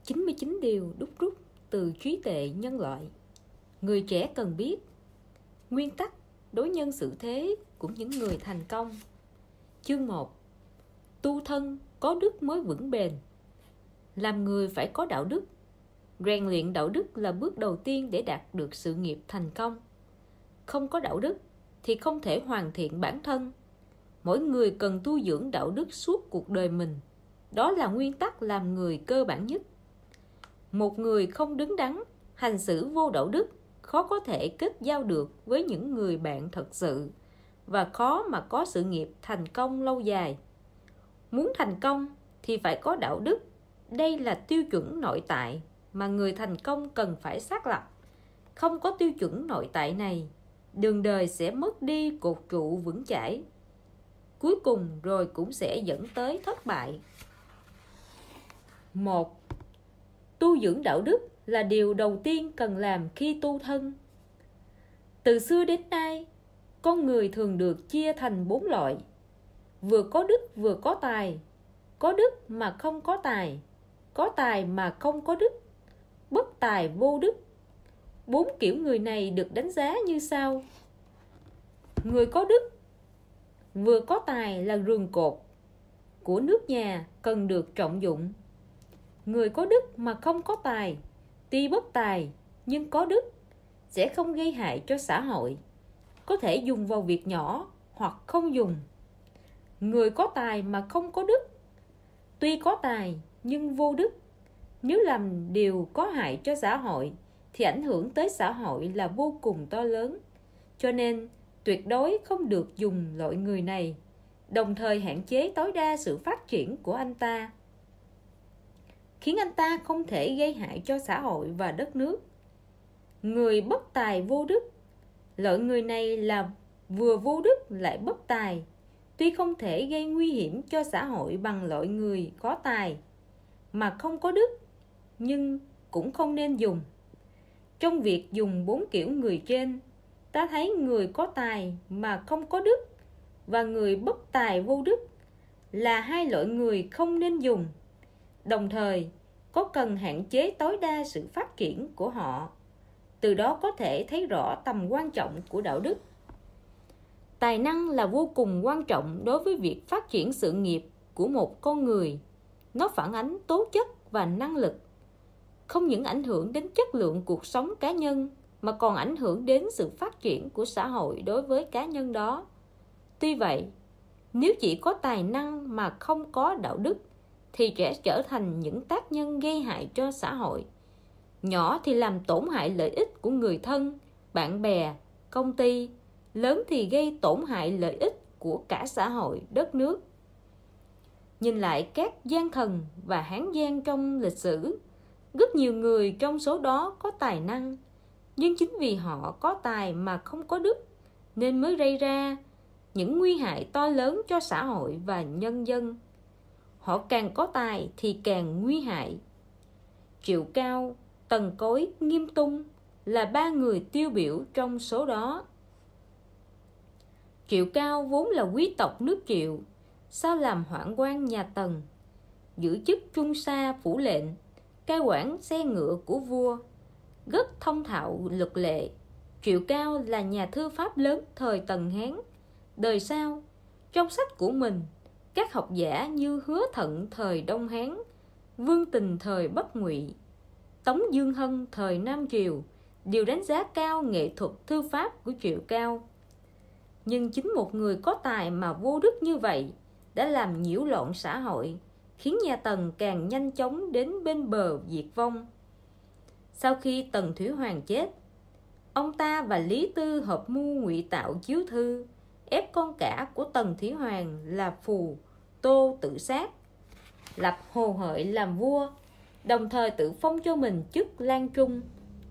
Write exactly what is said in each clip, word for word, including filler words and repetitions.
chín mươi chín điều đúc rút từ trí tuệ nhân loại. Người trẻ cần biết nguyên tắc đối nhân xử thế của những người thành công. Chương một. Tu thân có đức mới vững bền. Làm người phải có đạo đức. Rèn luyện đạo đức là bước đầu tiên để đạt được sự nghiệp thành công. Không có đạo đức thì không thể hoàn thiện bản thân. Mỗi người cần tu dưỡng đạo đức suốt cuộc đời mình. Đó là nguyên tắc làm người cơ bản nhất. Một người không đứng đắn, hành xử vô đạo đức, khó có thể kết giao được với những người bạn thật sự và khó mà có sự nghiệp thành công lâu dài. Muốn thành công thì phải có đạo đức. Đây là tiêu chuẩn nội tại mà người thành công cần phải xác lập. Không có tiêu chuẩn nội tại này, đường đời sẽ mất đi cột trụ vững chãi. Cuối cùng rồi cũng sẽ dẫn tới thất bại. Một. Tu dưỡng đạo đức là điều đầu tiên cần làm khi tu thân. Từ xưa đến nay, con người thường được chia thành bốn loại: vừa có đức vừa có tài, có đức mà không có tài, có tài mà không có đức, bất tài vô đức. Bốn kiểu người này được đánh giá như sau. Người có đức vừa có tài là rường cột của nước nhà, cần được trọng dụng. Người có đức mà không có tài, tuy bất tài nhưng có đức, sẽ không gây hại cho xã hội, có thể dùng vào việc nhỏ hoặc không dùng. Người có tài mà không có đức, tuy có tài nhưng vô đức, nếu làm điều có hại cho xã hội thì ảnh hưởng tới xã hội là vô cùng to lớn. Cho nên tuyệt đối không được dùng loại người này, đồng thời hạn chế tối đa sự phát triển của anh ta, khiến anh ta không thể gây hại cho xã hội và đất nước. Người bất tài vô đức, loại người này là vừa vô đức lại bất tài, tuy không thể gây nguy hiểm cho xã hội bằng loại người có tài mà không có đức, nhưng cũng không nên dùng. Trong việc dùng bốn kiểu người trên, ta thấy người có tài mà không có đức và người bất tài vô đức là hai loại người không nên dùng. Đồng thời, có cần hạn chế tối đa sự phát triển của họ. Từ đó có thể thấy rõ tầm quan trọng của đạo đức. Tài năng là vô cùng quan trọng đối với việc phát triển sự nghiệp của một con người. Nó phản ánh tố chất và năng lực, không những ảnh hưởng đến chất lượng cuộc sống cá nhân mà còn ảnh hưởng đến sự phát triển của xã hội đối với cá nhân đó. Tuy vậy, nếu chỉ có tài năng mà không có đạo đức thì sẽ trở thành những tác nhân gây hại cho xã hội. Nhỏ thì làm tổn hại lợi ích của người thân, bạn bè, công ty, lớn thì gây tổn hại lợi ích của cả xã hội, đất nước. Nhìn lại các gian thần và hán gian trong lịch sử, rất nhiều người trong số đó có tài năng, nhưng chính vì họ có tài mà không có đức nên mới gây ra những nguy hại to lớn cho xã hội và nhân dân. Họ càng có tài thì càng nguy hại. Triệu Cao, Tần Cối, Nghiêm Tung là ba người tiêu biểu trong số đó. Triệu Cao vốn là quý tộc nước Triệu, sau làm hoạn quan nhà Tần, giữ chức trung sa phủ lệnh, cai quản xe ngựa của vua, rất thông thạo luật lệ. Triệu Cao là nhà thư pháp lớn thời Tần Hán. Đời sau, trong sách của mình, các học giả như Hứa Thận thời Đông Hán, Vương Tình thời Bắc Ngụy, Tống Dương Hân thời Nam Triều đều đánh giá cao nghệ thuật thư pháp của Triệu Cao. Nhưng chính một người có tài mà vô đức như vậy đã làm nhiễu loạn xã hội, khiến nhà Tần càng nhanh chóng đến bên bờ diệt vong. Sau khi Tần Thủy Hoàng chết, ông ta và Lý Tư hợp mưu ngụy tạo chiếu thư, ép con cả của Tần Thủy Hoàng là Phù Tô tự sát, lập Hồ Hợi làm vua, đồng thời tự phong cho mình chức Lan Trung.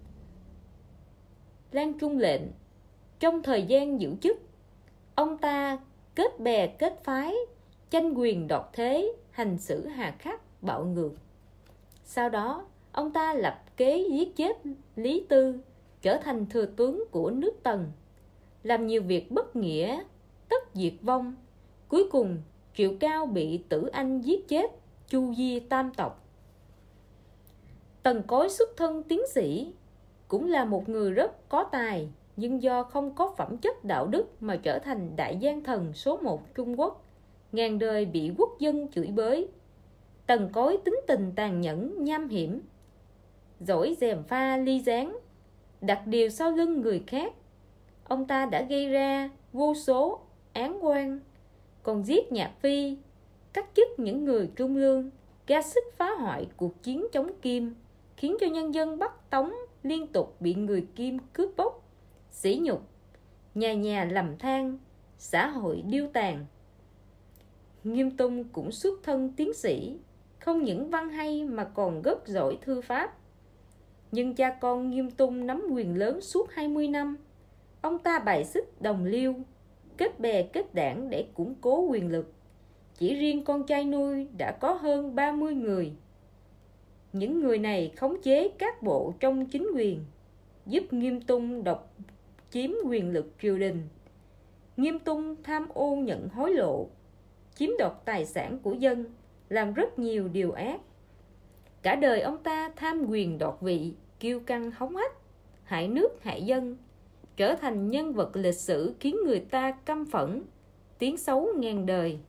Lan Trung lệnh. Trong thời gian giữ chức, ông ta kết bè kết phái, tranh quyền đoạt thế, hành xử hà khắc, bạo ngược. Sau đó, ông ta lập kế giết chết Lý Tư, trở thành thừa tướng của nước Tần, làm nhiều việc bất nghĩa, tất diệt vong. Cuối cùng, Triệu Cao bị Tử Anh giết chết, chu di tam tộc. Tần Cối xuất thân tiến sĩ, cũng là một người rất có tài, nhưng do không có phẩm chất đạo đức mà trở thành đại gian thần số một Trung Quốc, ngàn đời bị quốc dân chửi bới. Tần Cối tính tình tàn nhẫn, nham hiểm, giỏi gièm pha ly gián, đặt điều sau lưng người khác. Ông ta đã gây ra vô số án oan, còn giết Nhạc Phi, cắt chức những người trung lương, ra sức phá hoại cuộc chiến chống Kim, khiến cho nhân dân Bắc Tống liên tục bị người Kim cướp bóc, sỉ nhục, nhà nhà lầm than, xã hội điêu tàn. Nghiêm Tung cũng xuất thân tiến sĩ, không những văn hay mà còn rất giỏi thư pháp. Nhưng cha con Nghiêm Tung nắm quyền lớn suốt hai mươi năm. Ông ta bài xích đồng liêu, kết bè kết đảng để củng cố quyền lực. Chỉ riêng con trai nuôi đã có hơn ba mươi người. Những người này khống chế các bộ trong chính quyền, giúp Nghiêm Tung độc chiếm quyền lực triều đình. Nghiêm Tung tham ô nhận hối lộ, chiếm đoạt tài sản của dân, làm rất nhiều điều ác. Cả đời ông ta tham quyền đoạt vị, kiêu căng hống hách, hại nước hại dân, trở thành nhân vật lịch sử khiến người ta căm phẫn, tiếng xấu ngàn đời.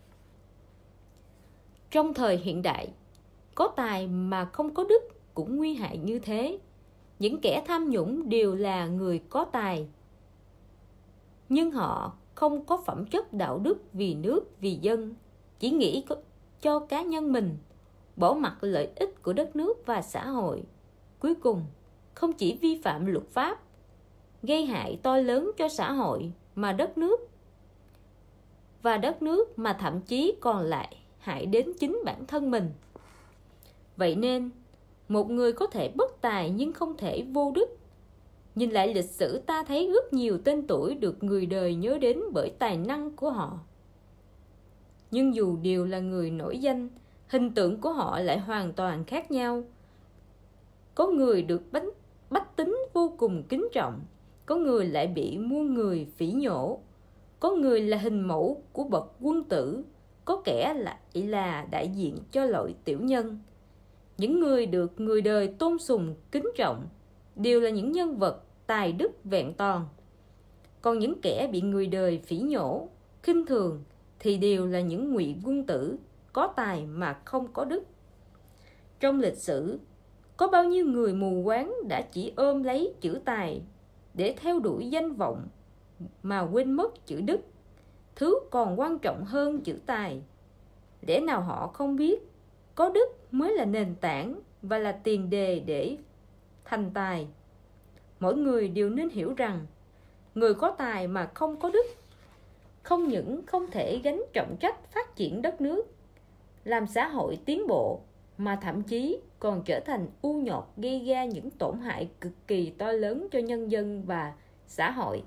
Trong thời hiện đại, có tài mà không có đức cũng nguy hại như thế. Những kẻ tham nhũng đều là người có tài, nhưng họ không có phẩm chất đạo đức vì nước, vì dân, chỉ nghĩ cho cá nhân mình, bỏ mặc lợi ích của đất nước và xã hội. Cuối cùng, không chỉ vi phạm luật pháp, gây hại to lớn cho xã hội mà đất nước và đất nước mà thậm chí còn lại hại đến chính bản thân mình. Vậy nên, một người có thể bất tài nhưng không thể vô đức. Nhìn lại lịch sử, ta thấy rất nhiều tên tuổi được người đời nhớ đến bởi tài năng của họ. Nhưng dù đều là người nổi danh, hình tượng của họ lại hoàn toàn khác nhau. Có người được bách, bách tính vô cùng kính trọng, có người lại bị muôn người phỉ nhổ, có người là hình mẫu của bậc quân tử, có kẻ lại là đại diện cho loại tiểu nhân. Những người được người đời tôn sùng kính trọng đều là những nhân vật tài đức vẹn toàn. Còn những kẻ bị người đời phỉ nhổ, khinh thường thì đều là những ngụy quân tử, có tài mà không có đức. Trong lịch sử, có bao nhiêu người mù quáng đã chỉ ôm lấy chữ tài để theo đuổi danh vọng mà quên mất chữ đức, thứ còn quan trọng hơn chữ tài. Lẽ nào họ không biết có đức mới là nền tảng và là tiền đề để thành tài? Mỗi người đều nên hiểu rằng người có tài mà không có đức không những không thể gánh trọng trách phát triển đất nước, làm xã hội tiến bộ, mà thậm chí còn trở thành u nhọt, gây ra những tổn hại cực kỳ to lớn cho nhân dân và xã hội.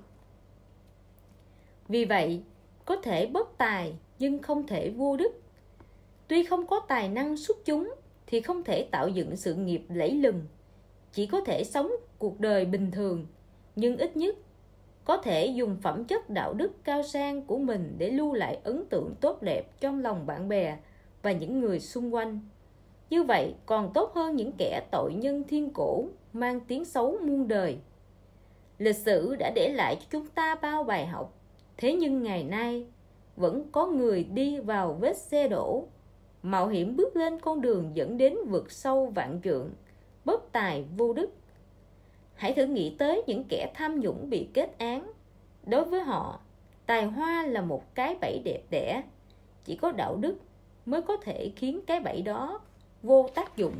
Vì vậy, có thể bất tài nhưng không thể vô đức. Tuy không có tài năng xuất chúng thì không thể tạo dựng sự nghiệp lẫy lừng, chỉ có thể sống cuộc đời bình thường, nhưng ít nhất có thể dùng phẩm chất đạo đức cao sang của mình để lưu lại ấn tượng tốt đẹp trong lòng bạn bè và những người xung quanh. Như vậy còn tốt hơn những kẻ tội nhân thiên cổ mang tiếng xấu muôn đời. Lịch sử đã để lại cho chúng ta bao bài học, thế nhưng ngày nay vẫn có người đi vào vết xe đổ, mạo hiểm bước lên con đường dẫn đến vực sâu vạn trượng, bất tài vô đức. Hãy thử nghĩ tới những kẻ tham nhũng bị kết án. Đối với họ, tài hoa là một cái bẫy đẹp đẽ, chỉ có đạo đức mới có thể khiến cái bẫy đó vô tác dụng.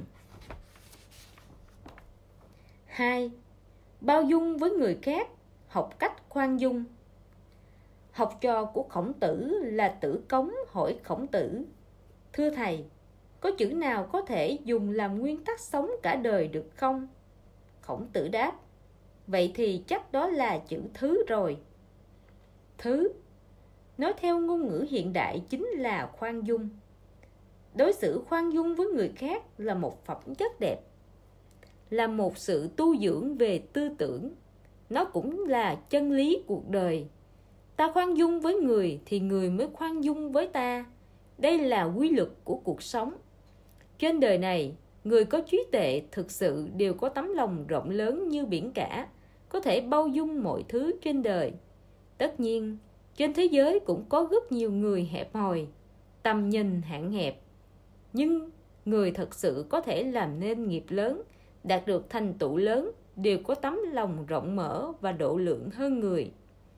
Hai, bao dung với người khác, học cách khoan dung. Học trò của Khổng Tử là Tử Cống hỏi Khổng Tử: Thưa thầy, có chữ nào có thể dùng làm nguyên tắc sống cả đời được không? Khổng Tử đáp: Vậy thì chắc đó là chữ thứ rồi. Thứ, nói theo ngôn ngữ hiện đại, chính là khoan dung. Đối xử khoan dung với người khác là một phẩm chất đẹp, là một sự tu dưỡng về tư tưởng. Nó cũng là chân lý cuộc đời. Ta khoan dung với người thì người mới khoan dung với ta. Đây là quy luật của cuộc sống. Trên đời này Người có trí tuệ thực sự đều có tấm lòng rộng lớn như biển cả, có thể bao dung mọi thứ trên đời. Tất nhiên, trên thế giới cũng có rất nhiều người hẹp hòi, tầm nhìn hạn hẹp. Nhưng người thật sự có thể làm nên nghiệp lớn, đạt được thành tựu lớn, đều có tấm lòng rộng mở và độ lượng hơn người.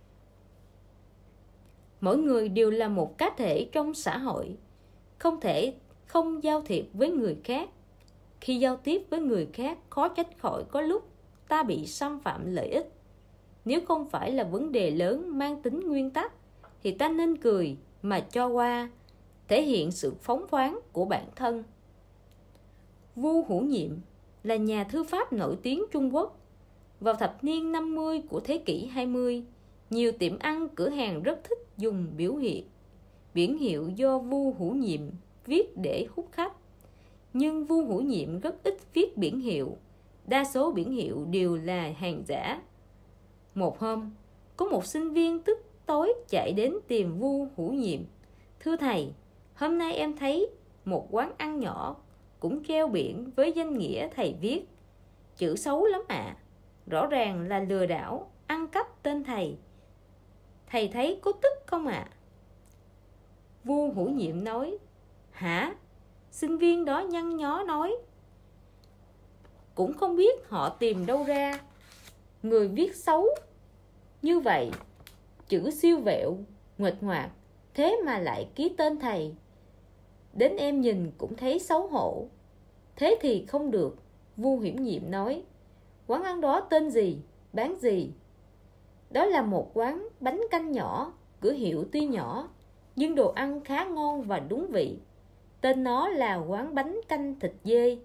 Mỗi người đều là một cá thể trong xã hội, không thể không giao thiệp với người khác. Khi giao tiếp với người khác, khó tránh khỏi có lúc ta bị xâm phạm lợi ích. Nếu không phải là vấn đề lớn mang tính nguyên tắc, thì ta nên cười mà cho qua, thể hiện sự phóng khoáng của bản thân. Vu Hữu Nhiệm là nhà thư pháp nổi tiếng Trung Quốc. Vào thập niên năm mươi của thế kỷ hai mươi, nhiều tiệm ăn, cửa hàng rất thích dùng biểu hiện, biển hiệu do Vu Hữu Nhiệm viết để hút khách. Nhưng Vu Hữu Nhiệm rất ít viết biển hiệu, đa số biển hiệu đều là hàng giả. Một hôm, có một sinh viên tức tối chạy đến tìm Vu Hữu Nhiệm. Thưa thầy, hôm nay em thấy một quán ăn nhỏ cũng treo biển với danh nghĩa thầy viết. Chữ xấu lắm ạ, à. Rõ ràng là lừa đảo, ăn cắp tên thầy. Thầy thấy có tức không ạ? À? Vu Hữu Nhiệm nói. Hả? Sinh viên đó nhăn nhó nói. Cũng không biết họ tìm đâu ra người viết xấu như vậy, chữ siêu vẹo, nguệch ngoạc, thế mà lại ký tên thầy. Đến em nhìn cũng thấy xấu hổ. Thế thì không được, Vu Hữu Nhiệm nói. Quán ăn đó tên gì, bán gì? Đó là một quán bánh canh nhỏ, cửa hiệu tuy nhỏ, nhưng đồ ăn khá ngon và đúng vị. Tên nó là quán bánh canh thịt dê.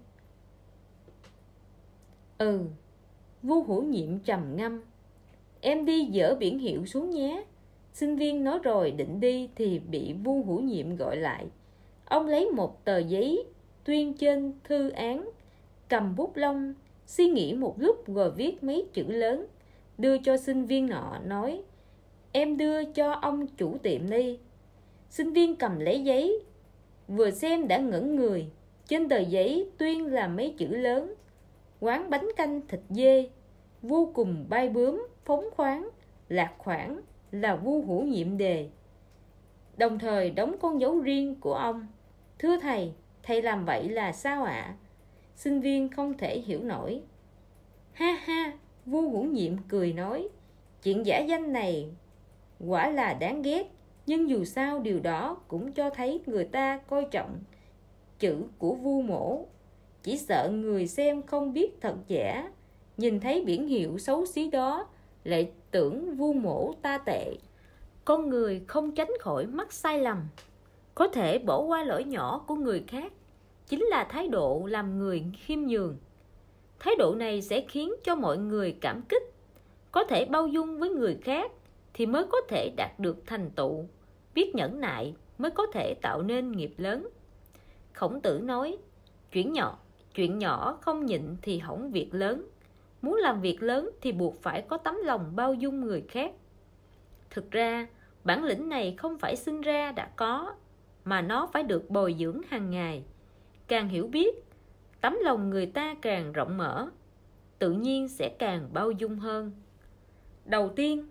Ừ, Vu Hữu Nhiệm trầm ngâm. Em đi dỡ biển hiệu xuống nhé. Sinh viên nói rồi định đi thì bị Vu Hữu Nhiệm gọi lại. Ông lấy một tờ giấy tuyên trên thư án, cầm bút lông, suy nghĩ một lúc rồi viết mấy chữ lớn, đưa cho sinh viên nọ, nói: Em đưa cho ông chủ tiệm đi. Sinh viên cầm lấy giấy, vừa xem đã ngẩn người. Trên tờ giấy tuyên là mấy chữ lớn: quán bánh canh thịt dê. Vô cùng bay bướm, phóng khoáng, lạc khoản là Vu Hữu Nhiệm đề, đồng thời đóng con dấu riêng của ông. Thưa thầy, thầy làm vậy là sao ạ? À? Sinh viên không thể hiểu nổi. Ha ha, Vu Hữu Nhiệm cười nói, chuyện giả danh này quả là đáng ghét, nhưng dù sao điều đó cũng cho thấy người ta coi trọng chữ của Vu mỗ. Chỉ sợ người xem không biết thật giả, nhìn thấy biển hiệu xấu xí đó lại tưởng Vu mỗ ta tệ. Con người không tránh khỏi mắc sai lầm, có thể bỏ qua lỗi nhỏ của người khác, chính là thái độ làm người khiêm nhường. Thái độ này sẽ khiến cho mọi người cảm kích. Có thể bao dung với người khác thì mới có thể đạt được thành tựu. Biết nhẫn nại mới có thể tạo nên nghiệp lớn. Khổng Tử nói, chuyện nhỏ, chuyện nhỏ không nhịn thì hỏng việc lớn. Muốn làm việc lớn thì buộc phải có tấm lòng bao dung người khác. Thực ra, bản lĩnh này không phải sinh ra đã có, mà nó phải được bồi dưỡng hàng ngày. Càng hiểu biết, tấm lòng người ta càng rộng mở, tự nhiên sẽ càng bao dung hơn. Đầu tiên,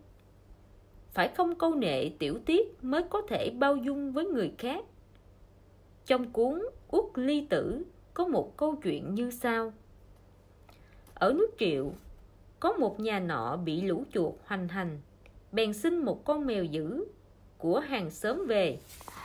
phải không câu nệ tiểu tiết mới có thể bao dung với người khác. Trong cuốn Uất Ly Tử có một câu chuyện như sau. Ở nước Triệu, có một nhà nọ bị lũ chuột hoành hành, bèn xin một con mèo dữ của hàng xóm về.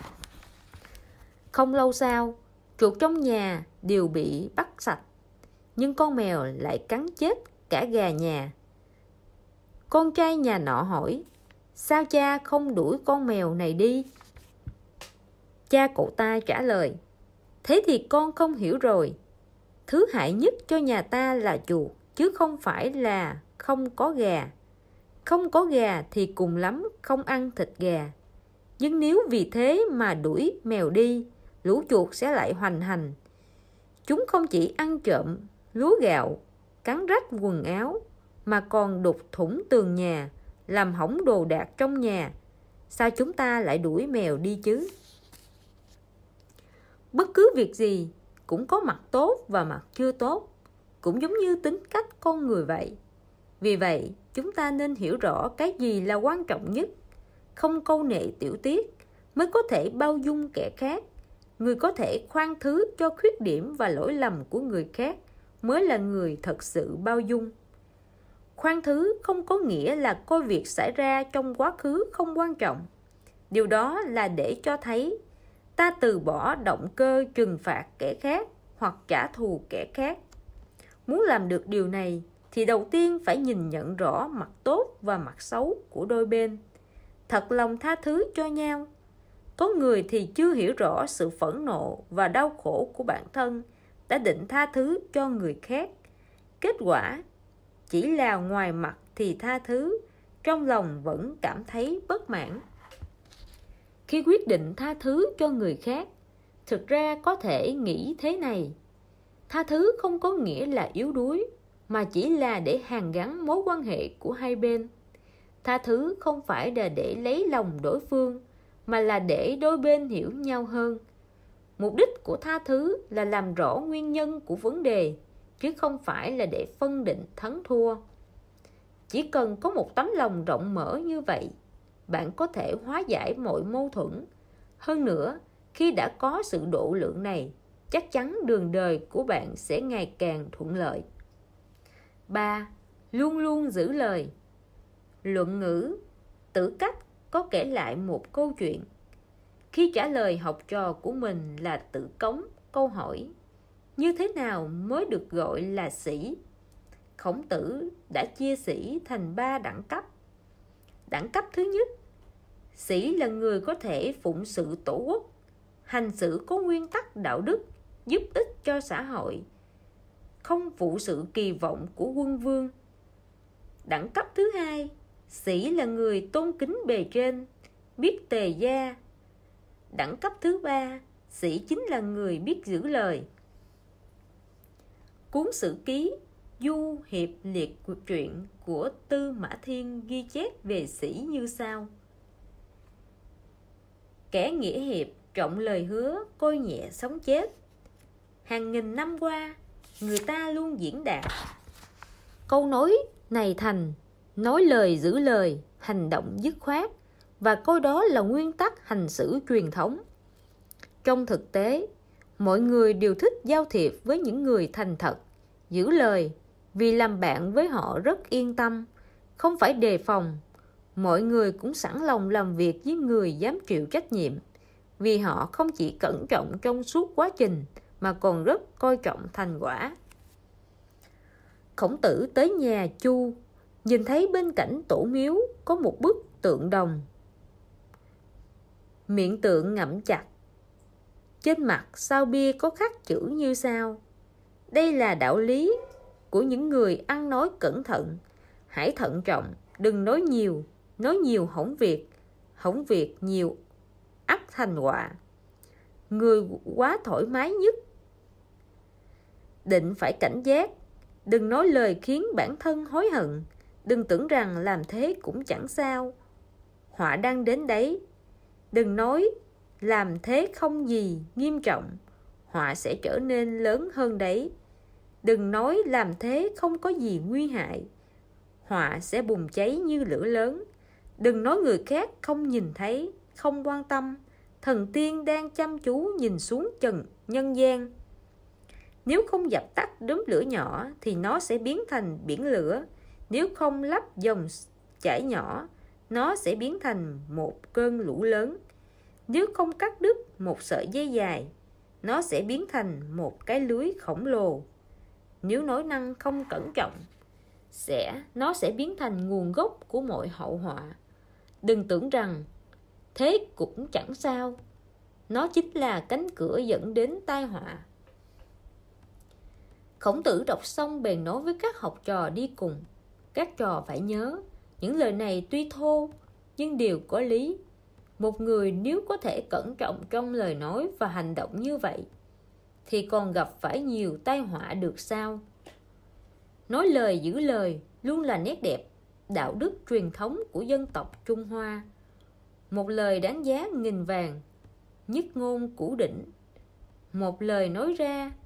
Không lâu sau, chuột trong nhà đều bị bắt sạch, nhưng con mèo lại cắn chết cả gà nhà. Con trai nhà nọ hỏi, sao cha không đuổi con mèo này đi? Cha cậu ta trả lời, thế thì con không hiểu rồi. Thứ hại nhất cho nhà ta là chuột, chứ không phải là không có gà. Không có gà thì cùng lắm không ăn thịt gà. Nhưng nếu vì thế mà đuổi mèo đi, lũ chuột sẽ lại hoành hành. Chúng không chỉ ăn trộm lúa gạo, cắn rách quần áo, mà còn đục thủng tường nhà, làm hỏng đồ đạc trong nhà. Sao chúng ta lại đuổi mèo đi chứ? Bất cứ việc gì cũng có mặt tốt và mặt chưa tốt, cũng giống như tính cách con người vậy. Vì vậy, chúng ta nên hiểu rõ cái gì là quan trọng nhất, không câu nệ tiểu tiết mới có thể bao dung kẻ khác. Người có thể khoan thứ cho khuyết điểm và lỗi lầm của người khác mới là người thật sự bao dung. Khoan thứ không có nghĩa là coi việc xảy ra trong quá khứ không quan trọng. Điều đó là để cho thấy ta từ bỏ động cơ trừng phạt kẻ khác hoặc trả thù kẻ khác. Muốn làm được điều này thì đầu tiên phải nhìn nhận rõ mặt tốt và mặt xấu của đôi bên, thật lòng tha thứ cho nhau. Có người thì chưa hiểu rõ sự phẫn nộ và đau khổ của bản thân đã định tha thứ cho người khác. Kết quả chỉ là ngoài mặt thì tha thứ, trong lòng vẫn cảm thấy bất mãn. Khi quyết định tha thứ cho người khác, thực ra có thể nghĩ thế này: tha thứ không có nghĩa là yếu đuối, mà chỉ là để hàn gắn mối quan hệ của hai bên. Tha thứ không phải là để lấy lòng đối phương, mà là để đôi bên hiểu nhau hơn. Mục đích của tha thứ là làm rõ nguyên nhân của vấn đề, chứ không phải là để phân định thắng thua. Chỉ cần có một tấm lòng rộng mở như vậy, bạn có thể hóa giải mọi mâu thuẫn. Hơn nữa, khi đã có sự độ lượng này, chắc chắn đường đời của bạn sẽ ngày càng thuận lợi. ba. Luôn luôn giữ lời. Luận ngữ Tử Cách có kể lại một câu chuyện. Khi trả lời học trò của mình là Tử Cống câu hỏi như thế nào mới được gọi là sĩ, Khổng Tử đã chia sĩ thành ba đẳng cấp. Đẳng cấp thứ nhất, sĩ là người có thể phụng sự tổ quốc, hành xử có nguyên tắc đạo đức, giúp ích cho xã hội, không phụ sự kỳ vọng của quân vương. Đẳng cấp thứ hai, sĩ là người tôn kính bề trên, biết tề gia. Đẳng cấp thứ ba, sĩ chính là người biết giữ lời. Cuốn Sử Ký Du Hiệp liệt truyện của Tư Mã Thiên ghi chép về sĩ như sau: kẻ nghĩa hiệp trọng lời hứa, coi nhẹ sống chết. Hàng nghìn năm qua, người ta luôn diễn đạt câu nói này thành nói lời giữ lời, hành động dứt khoát, và coi đó là nguyên tắc hành xử truyền thống. Trong thực tế, mọi người đều thích giao thiệp với những người thành thật, giữ lời, vì làm bạn với họ rất yên tâm, không phải đề phòng. Mọi người cũng sẵn lòng làm việc với người dám chịu trách nhiệm, vì họ không chỉ cẩn trọng trong suốt quá trình mà còn rất coi trọng thành quả. Khổng Tử tới nhà Chu, nhìn thấy bên cạnh tổ miếu có một bức tượng đồng. Miệng tượng ngậm chặt, trên mặt sao bia có khắc chữ như sau: đây là đạo lý của những người ăn nói cẩn thận. Hãy thận trọng, đừng nói nhiều, nói nhiều hỏng việc, hỏng việc nhiều ắt thành họa. Người quá thoải mái nhất định phải cảnh giác, đừng nói lời khiến bản thân hối hận. Đừng tưởng rằng làm thế cũng chẳng sao, họa đang đến đấy. Đừng nói làm thế không gì nghiêm trọng, họa sẽ trở nên lớn hơn đấy. Đừng nói làm thế không có gì nguy hại, họa sẽ bùng cháy như lửa lớn. Đừng nói người khác không nhìn thấy, không quan tâm, thần tiên đang chăm chú nhìn xuống trần nhân gian. Nếu không dập tắt đốm lửa nhỏ thì nó sẽ biến thành biển lửa. Nếu không lắp dòng chảy nhỏ, nó sẽ biến thành một cơn lũ lớn. Nếu không cắt đứt một sợi dây dài, nó sẽ biến thành một cái lưới khổng lồ. Nếu nói năng không cẩn trọng, sẽ nó sẽ biến thành nguồn gốc của mọi hậu họa. Đừng tưởng rằng thế cũng chẳng sao, nó chính là cánh cửa dẫn đến tai họa. Khổng Tử đọc xong bèn nói với các học trò đi cùng: các trò phải nhớ, những lời này tuy thô nhưng đều có lý. Một người nếu có thể cẩn trọng trong lời nói và hành động như vậy thì còn gặp phải nhiều tai họa được sao? Nói lời giữ lời luôn là nét đẹp, đạo đức truyền thống của dân tộc Trung Hoa. Một lời đáng giá nghìn vàng, nhất ngôn cửu đỉnh. Một lời nói ra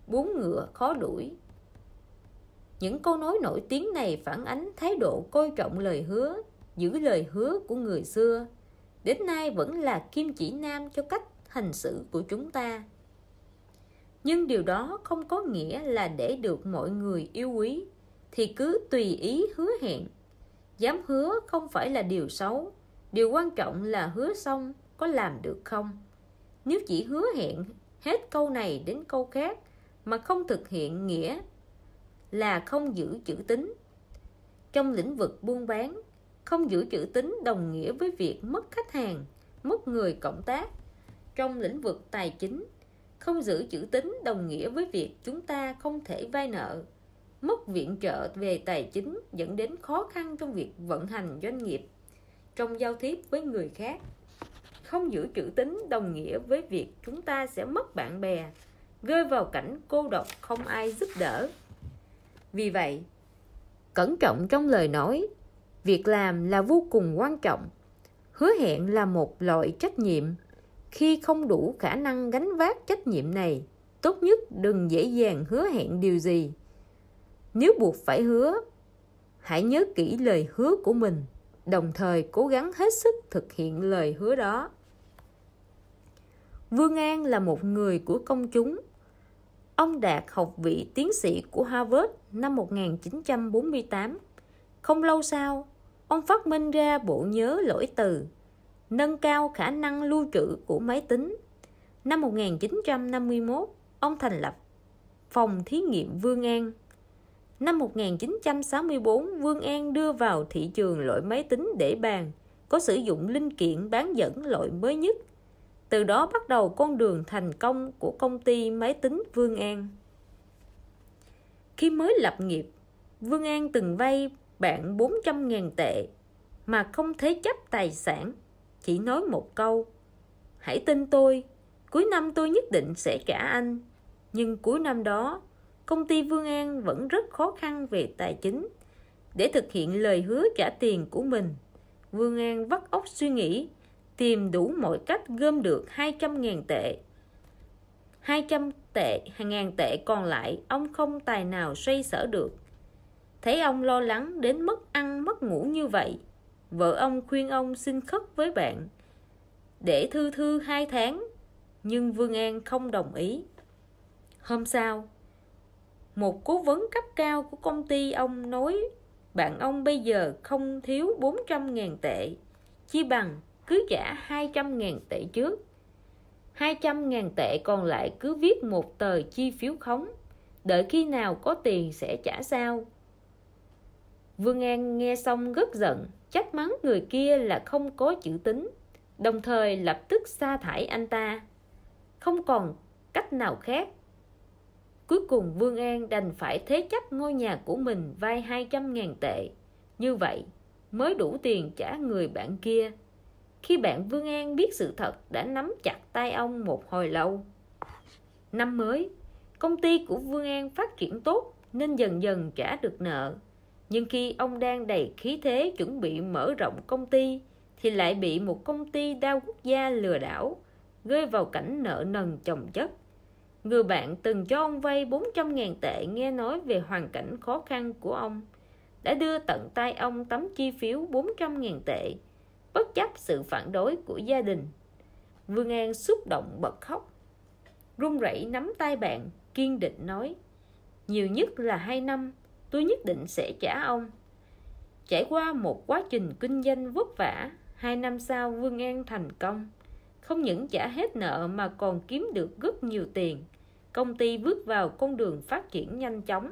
bốn ngựa khó đuổi. Những câu nói nổi tiếng này phản ánh thái độ coi trọng lời hứa, giữ lời hứa của người xưa, đến nay vẫn là kim chỉ nam cho cách hành xử của chúng ta. Nhưng điều đó không có nghĩa là để được mọi người yêu quý thì cứ tùy ý hứa hẹn. Dám hứa không phải là điều xấu, điều quan trọng là hứa xong có làm được không. Nếu chỉ hứa hẹn hết câu này đến câu khác mà không thực hiện nghĩa là không giữ chữ tín. Trong lĩnh vực buôn bán, không giữ chữ tín đồng nghĩa với việc mất khách hàng, mất người cộng tác. Trong lĩnh vực tài chính, không giữ chữ tín đồng nghĩa với việc chúng ta không thể vay nợ, mất viện trợ về tài chính dẫn đến khó khăn trong việc vận hành doanh nghiệp, trong giao tiếp với người khác. Không giữ chữ tín đồng nghĩa với việc chúng ta sẽ mất bạn bè, rơi vào cảnh cô độc không ai giúp đỡ. Vì vậy, cẩn trọng trong lời nói, việc làm là vô cùng quan trọng. Hứa hẹn là một loại trách nhiệm. Khi không đủ khả năng gánh vác trách nhiệm này, tốt nhất đừng dễ dàng hứa hẹn điều gì. Nếu buộc phải hứa, hãy nhớ kỹ lời hứa của mình, đồng thời cố gắng hết sức thực hiện lời hứa đó. Vương An là một người của công chúng. Ông đạt học vị tiến sĩ của Harvard năm một nghìn chín trăm bốn mươi tám. Không lâu sau, ông phát minh ra bộ nhớ lỗi từ, nâng cao khả năng lưu trữ của máy tính. Năm một nghìn chín trăm năm mươi mốt, ông thành lập phòng thí nghiệm Vương An. Năm một nghìn chín trăm sáu mươi tư, Vương An đưa vào thị trường loại máy tính để bàn có sử dụng linh kiện bán dẫn loại mới nhất. Từ đó bắt đầu con đường thành công của công ty máy tính Vương An. Khi mới lập nghiệp, Vương An từng vay bạn bốn trăm nghìn tệ mà không thế chấp tài sản, chỉ nói một câu: hãy tin tôi, cuối năm tôi nhất định sẽ trả anh. Nhưng cuối năm đó, công ty Vương An vẫn rất khó khăn về tài chính. Để thực hiện lời hứa trả tiền của mình, Vương An vắt óc suy nghĩ, tìm đủ mọi cách gom được hai trăm nghìn tệ. hai trăm tệ, hai ngàn tệ còn lại ông không tài nào xoay sở được. Thấy ông lo lắng đến mất ăn mất ngủ như vậy, vợ ông khuyên ông xin khất với bạn để thư thư hai tháng, nhưng Vương An không đồng ý. Hôm sau, một cố vấn cấp cao của công ty ông nói bạn ông bây giờ không thiếu bốn trăm nghìn tệ, chi bằng cứ trả hai trăm nghìn tệ trước. hai trăm nghìn tệ còn lại cứ viết một tờ chi phiếu khống, đợi khi nào có tiền sẽ trả sau. Vương An nghe xong rất giận, trách mắng người kia là không có chữ tín, đồng thời lập tức sa thải anh ta. Không còn cách nào khác, cuối cùng Vương An đành phải thế chấp ngôi nhà của mình vay hai trăm nghìn tệ. Như vậy mới đủ tiền trả người bạn kia. Khi bạn Vương An biết sự thật đã nắm chặt tay ông một hồi lâu. Năm mới, công ty của Vương An phát triển tốt nên dần dần trả được nợ. Nhưng khi ông đang đầy khí thế chuẩn bị mở rộng công ty thì lại bị một công ty đa quốc gia lừa đảo, rơi vào cảnh nợ nần chồng chất. Người bạn từng cho ông vay bốn trăm nghìn tệ nghe nói về hoàn cảnh khó khăn của ông, đã đưa tận tay ông tấm chi phiếu bốn trăm nghìn tệ, bất chấp sự phản đối của gia đình. Vương An xúc động bật khóc, run rẩy nắm tay bạn, kiên định nói: nhiều nhất là hai năm, tôi nhất định sẽ trả ông. Trải qua một quá trình kinh doanh vất vả, hai năm sau Vương An thành công. Không những trả hết nợ mà còn kiếm được rất nhiều tiền. Công ty bước vào con đường phát triển nhanh chóng.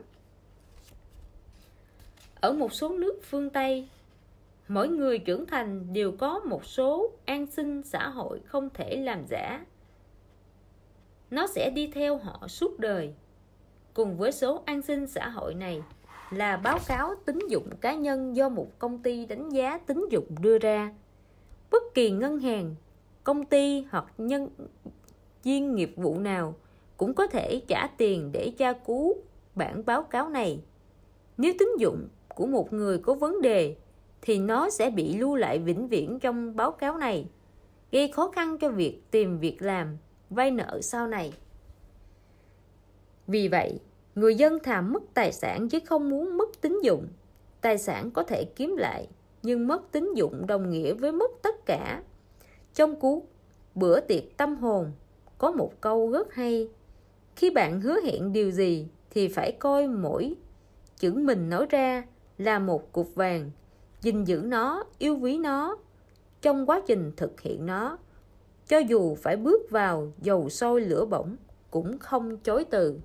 Ở một số nước phương Tây, mỗi người trưởng thành đều có một số an sinh xã hội không thể làm giả. Nó sẽ đi theo họ suốt đời. Cùng với số an sinh xã hội này là báo cáo tín dụng cá nhân do một công ty đánh giá tín dụng đưa ra. Bất kỳ ngân hàng, công ty hoặc nhân viên nghiệp vụ nào cũng có thể trả tiền để tra cứu bản báo cáo này. Nếu tín dụng của một người có vấn đề thì nó sẽ bị lưu lại vĩnh viễn trong báo cáo này, gây khó khăn cho việc tìm việc làm, vay nợ sau này. Vì vậy, người dân thà mất tài sản chứ không muốn mất tín dụng. Tài sản có thể kiếm lại, nhưng mất tín dụng đồng nghĩa với mất tất cả. Trong cuốn Bữa tiệc tâm hồn có một câu rất hay: khi bạn hứa hẹn điều gì thì phải coi mỗi chữ mình nói ra là một cục vàng, gìn giữ nó, yêu quý nó trong quá trình thực hiện nó, cho dù phải bước vào dầu sôi lửa bỏng cũng không chối từ.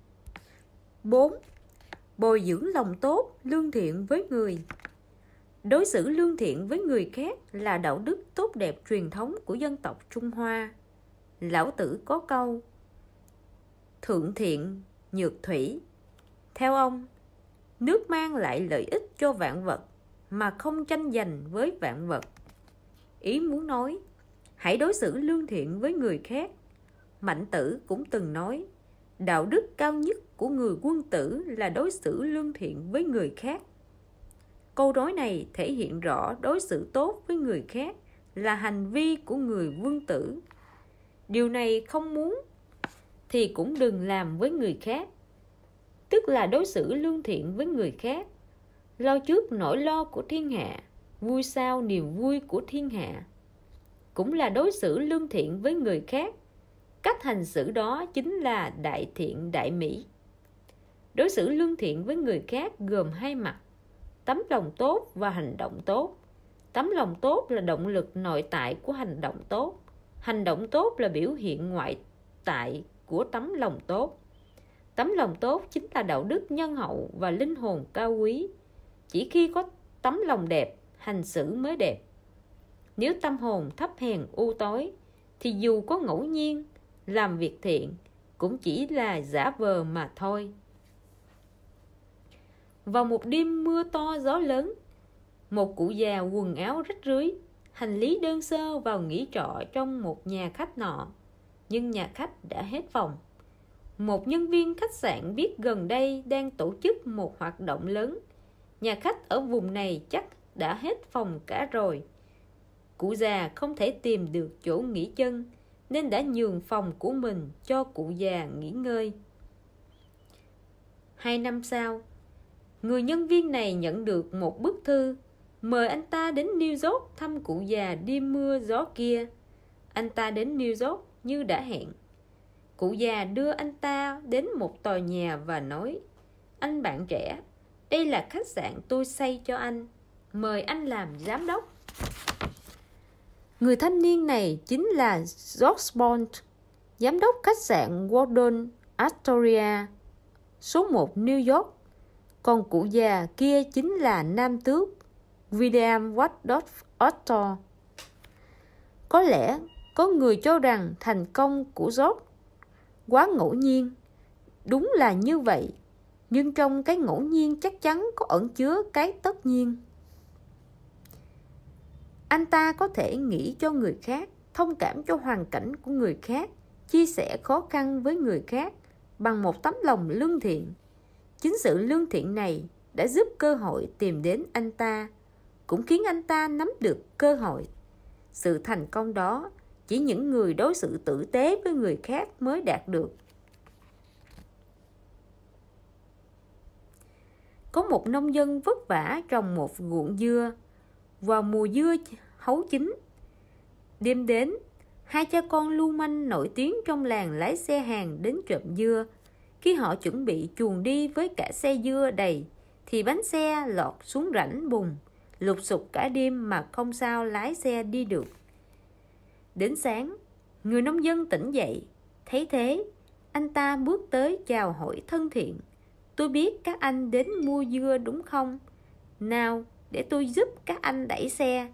bốn. Bồi dưỡng lòng tốt, lương thiện với người. Đối xử lương thiện với người khác là đạo đức tốt đẹp truyền thống của dân tộc Trung Hoa. Lão Tử có câu: thượng thiện nhược thủy. Theo ông, nước mang lại lợi ích cho vạn vật mà không tranh giành với vạn vật. Ý muốn nói, hãy đối xử lương thiện với người khác. Mạnh Tử cũng từng nói, đạo đức cao nhất của người quân tử là đối xử lương thiện với người khác. Câu nói này thể hiện rõ đối xử tốt với người khác là hành vi của người quân tử. Điều này không muốn thì cũng đừng làm với người khác, tức là đối xử lương thiện với người khác. Lo trước nỗi lo của thiên hạ, vui sau niềm vui của thiên hạ, cũng là đối xử lương thiện với người khác. Cách hành xử đó chính là đại thiện đại mỹ. Đối xử lương thiện với người khác gồm hai mặt: tấm lòng tốt và hành động tốt. Tấm lòng tốt là động lực nội tại của hành động tốt. Hành động tốt là biểu hiện ngoại tại của tấm lòng tốt. Tấm lòng tốt chính là đạo đức nhân hậu và linh hồn cao quý. Chỉ khi có tấm lòng đẹp, hành xử mới đẹp. Nếu tâm hồn thấp hèn u tối, thì dù có ngẫu nhiên làm việc thiện cũng chỉ là giả vờ mà thôi. Vào một đêm mưa to gió lớn, một cụ già quần áo rách rưới, hành lý đơn sơ vào nghỉ trọ trong một nhà khách nọ, nhưng nhà khách đã hết phòng. Một nhân viên khách sạn biết gần đây đang tổ chức một hoạt động lớn, nhà khách ở vùng này chắc đã hết phòng cả rồi. Cụ già không thể tìm được chỗ nghỉ chân nên đã nhường phòng của mình cho cụ già nghỉ ngơi. Hai năm sau, người nhân viên này nhận được một bức thư mời anh ta đến New York thăm cụ già đêm mưa gió kia. Anh ta đến New York như đã hẹn. Cụ già đưa anh ta đến một tòa nhà và nói: anh bạn trẻ, đây là khách sạn tôi xây cho anh, mời anh làm giám đốc. Người thanh niên này chính là George Bond, giám đốc khách sạn Waldorf Astoria, số một New York. Còn cụ già kia chính là nam tước William Waldorf Otto. Có lẽ có người cho rằng thành công của George quá ngẫu nhiên. Đúng là như vậy, nhưng trong cái ngẫu nhiên chắc chắn có ẩn chứa cái tất nhiên. Anh ta có thể nghĩ cho người khác, thông cảm cho hoàn cảnh của người khác, chia sẻ khó khăn với người khác bằng một tấm lòng lương thiện. Chính sự lương thiện này đã giúp cơ hội tìm đến anh ta, cũng khiến anh ta nắm được cơ hội. Sự thành công đó chỉ những người đối xử tử tế với người khác mới đạt được. Có một nông dân vất vả trồng một ruộng dưa. Vào mùa dưa hấu chín, đêm đến, hai cha con lưu manh nổi tiếng trong làng lái xe hàng đến trộm dưa. Khi họ chuẩn bị chuồn đi với cả xe dưa đầy, thì bánh xe lọt xuống rãnh bùn, lục sục cả đêm mà không sao lái xe đi được. Đến sáng, người nông dân tỉnh dậy. Thấy thế, anh ta bước tới chào hỏi thân thiện: tôi biết các anh đến mua dưa đúng không? Nào, để tôi giúp các anh đẩy xe.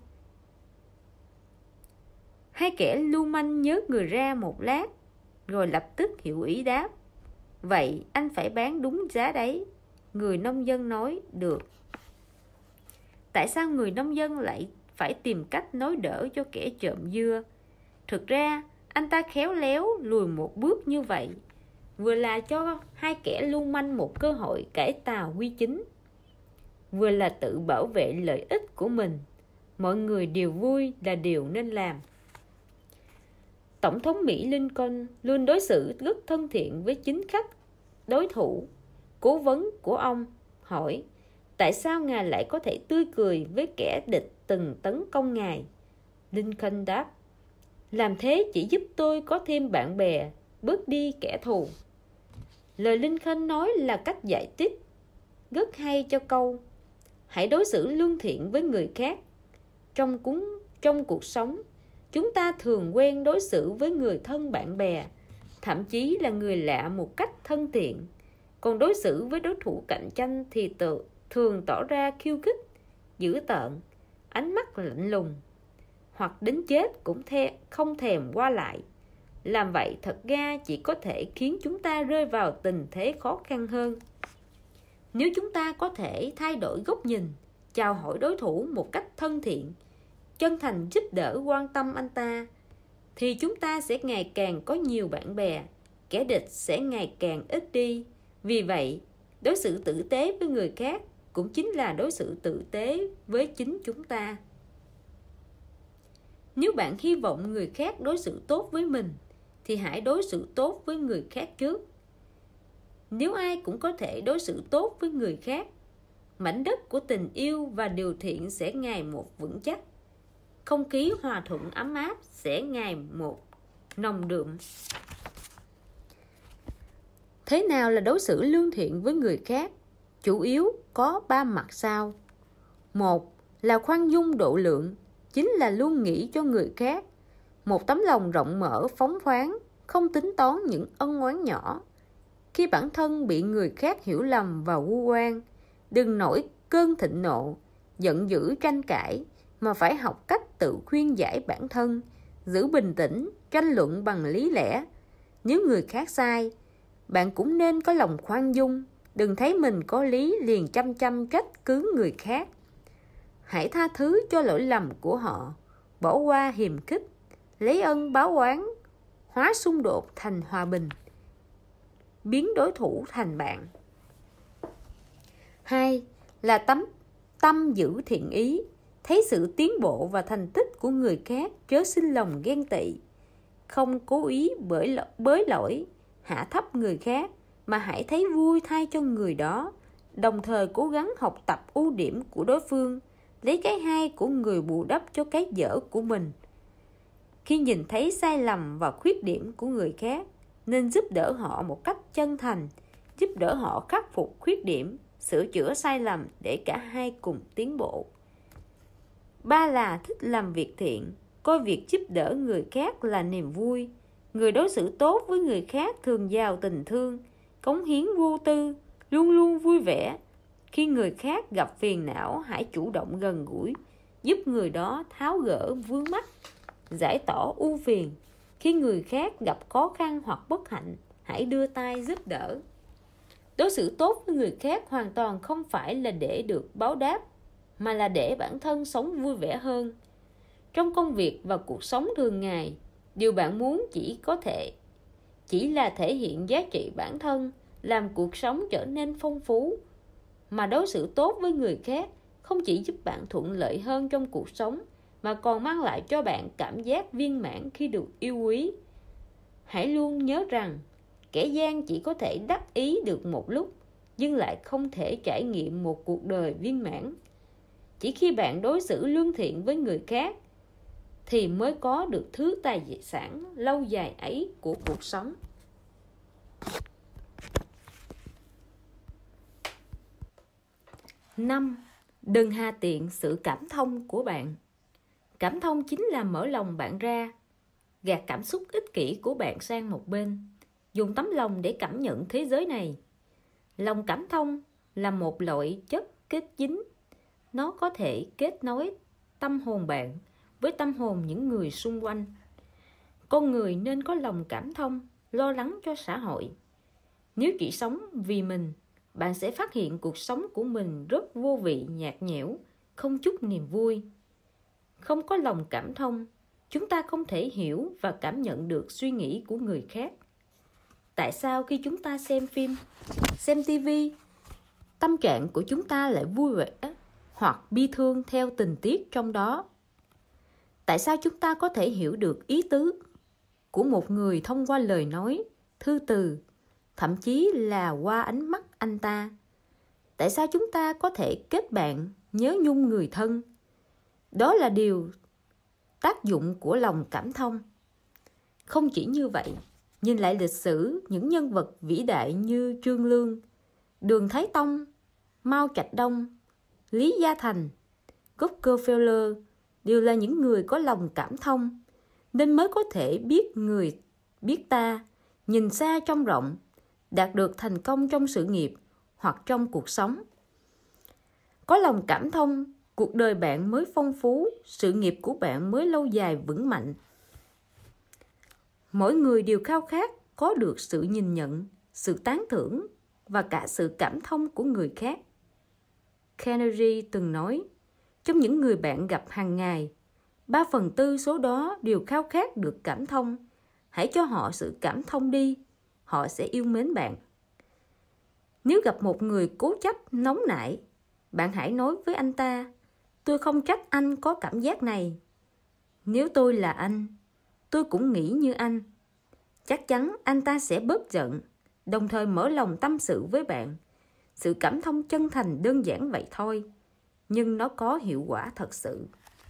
Hai kẻ lưu manh nhớ người ra một lát, rồi lập tức hiểu ý đáp: vậy anh phải bán đúng giá đấy. Người nông dân nói: được. Tại sao người nông dân lại phải tìm cách nói đỡ cho kẻ trộm dưa? Thực ra, anh ta khéo léo lùi một bước như vậy, vừa là cho hai kẻ lưu manh một cơ hội cải tà quy chính, vừa là tự bảo vệ lợi ích của mình. Mọi người đều vui là điều nên làm. Tổng thống Mỹ Lincoln luôn đối xử rất thân thiện với chính khách đối thủ, cố vấn của ông, hỏi tại sao Ngài lại có thể tươi cười với kẻ địch từng tấn công Ngài. Lincoln đáp, làm thế chỉ giúp tôi có thêm bạn bè, bớt đi kẻ thù. Lời Lincoln nói là cách giải thích rất hay cho câu hãy đối xử lương thiện với người khác. Trong, cúng, trong cuộc sống, chúng ta thường quen đối xử với người thân bạn bè, thậm chí là người lạ một cách thân thiện. Còn đối xử với đối thủ cạnh tranh thì tự, thường tỏ ra khiêu khích, dữ tợn, ánh mắt lạnh lùng, hoặc đến chết cũng the, không thèm qua lại. Làm vậy thật ra chỉ có thể khiến chúng ta rơi vào tình thế khó khăn hơn. Nếu chúng ta có thể thay đổi góc nhìn, chào hỏi đối thủ một cách thân thiện, chân thành giúp đỡ quan tâm anh ta, thì chúng ta sẽ ngày càng có nhiều bạn bè, kẻ địch sẽ ngày càng ít đi. Vì vậy, đối xử tử tế với người khác cũng chính là đối xử tử tế với chính chúng ta. Nếu bạn hy vọng người khác đối xử tốt với mình, thì hãy đối xử tốt với người khác trước. Nếu ai cũng có thể đối xử tốt với người khác, mảnh đất của tình yêu và điều thiện sẽ ngày một vững chắc. Không khí hòa thuận ấm áp sẽ ngày một nồng đượm. Thế nào là đối xử lương thiện với người khác? Chủ yếu có ba mặt sau. Một là khoan dung độ lượng, chính là luôn nghĩ cho người khác. Một tấm lòng rộng mở, phóng khoáng, không tính toán những ân oán nhỏ. Khi bản thân bị người khác hiểu lầm và vu oan, đừng nổi cơn thịnh nộ, giận dữ tranh cãi, mà phải học cách tự khuyên giải bản thân, giữ bình tĩnh, tranh luận bằng lý lẽ. Nếu người khác sai, bạn cũng nên có lòng khoan dung, đừng thấy mình có lý liền chăm chăm trách cứ người khác. Hãy tha thứ cho lỗi lầm của họ, bỏ qua hiềm khích, lấy ân báo oán, hóa xung đột thành hòa bình, biến đối thủ thành bạn. Hai là tấm tâm giữ thiện ý, thấy sự tiến bộ và thành tích của người khác, chớ sinh lòng ghen tị. Không cố ý bởi bới lỗi, hạ thấp người khác, mà hãy thấy vui thay cho người đó, đồng thời cố gắng học tập ưu điểm của đối phương, lấy cái hay của người bù đắp cho cái dở của mình. Khi nhìn thấy sai lầm và khuyết điểm của người khác, nên giúp đỡ họ một cách chân thành, giúp đỡ họ khắc phục khuyết điểm, sửa chữa sai lầm để cả hai cùng tiến bộ. Ba là thích làm việc thiện, coi việc giúp đỡ người khác là niềm vui. Người đối xử tốt với người khác thường giàu tình thương, cống hiến vô tư, luôn luôn vui vẻ. Khi người khác gặp phiền não, hãy chủ động gần gũi, giúp người đó tháo gỡ vướng mắc, giải tỏa ưu phiền. Khi người khác gặp khó khăn hoặc bất hạnh, hãy đưa tay giúp đỡ. Đối xử tốt với người khác hoàn toàn không phải là để được báo đáp, mà là để bản thân sống vui vẻ hơn. Trong công việc và cuộc sống thường ngày, điều bạn muốn chỉ có thể chỉ là thể hiện giá trị bản thân, làm cuộc sống trở nên phong phú. Mà đối xử tốt với người khác không chỉ giúp bạn thuận lợi hơn trong cuộc sống, mà còn mang lại cho bạn cảm giác viên mãn khi được yêu quý. Hãy luôn nhớ rằng, kẻ gian chỉ có thể đắc ý được một lúc, nhưng lại không thể trải nghiệm một cuộc đời viên mãn. Chỉ khi bạn đối xử lương thiện với người khác, thì mới có được thứ tài sản lâu dài ấy của cuộc sống. Năm. Đừng hà tiện sự cảm thông của bạn. Cảm thông chính là mở lòng bạn ra, gạt cảm xúc ích kỷ của bạn sang một bên, dùng tấm lòng để cảm nhận thế giới này. Lòng cảm thông là một loại chất kết dính. Nó có thể kết nối tâm hồn bạn với tâm hồn những người xung quanh. Con người nên có lòng cảm thông, lo lắng cho xã hội. Nếu chỉ sống vì mình, bạn sẽ phát hiện cuộc sống của mình rất vô vị, nhạt nhẽo, không chút niềm vui. Không có lòng cảm thông, chúng ta không thể hiểu và cảm nhận được suy nghĩ của người khác. Tại sao khi chúng ta xem phim, xem tivi, tâm trạng của chúng ta lại vui vẻ hoặc bi thương theo tình tiết trong đó? Tại sao chúng ta có thể hiểu được ý tứ của một người thông qua lời nói, thư từ, thậm chí là qua ánh mắt anh ta. Tại sao chúng ta có thể kết bạn, nhớ nhung người thân? Đó là điều tác dụng của lòng cảm thông. Không chỉ như vậy, nhìn lại lịch sử những nhân vật vĩ đại như Trương Lương, Đường Thái Tông, Mao Trạch Đông, Lý Gia Thành, Rockefeller đều là những người có lòng cảm thông, nên mới có thể biết người biết ta, nhìn xa trông rộng, đạt được thành công trong sự nghiệp hoặc trong cuộc sống. Có lòng cảm thông, cuộc đời bạn mới phong phú, sự nghiệp của bạn mới lâu dài vững mạnh. Mỗi người đều khao khát có được sự nhìn nhận, sự tán thưởng và cả sự cảm thông của người khác. Carnegie từng nói, trong những người bạn gặp hàng ngày, ba phần tư số đó đều khao khát được cảm thông. Hãy cho họ sự cảm thông đi, họ sẽ yêu mến bạn. Nếu gặp một người cố chấp, nóng nảy, bạn hãy nói với anh ta, tôi không trách anh có cảm giác này. Nếu tôi là anh, tôi cũng nghĩ như anh. Chắc chắn anh ta sẽ bớt giận, đồng thời mở lòng tâm sự với bạn. Sự cảm thông chân thành đơn giản vậy thôi, nhưng nó có hiệu quả thật sự.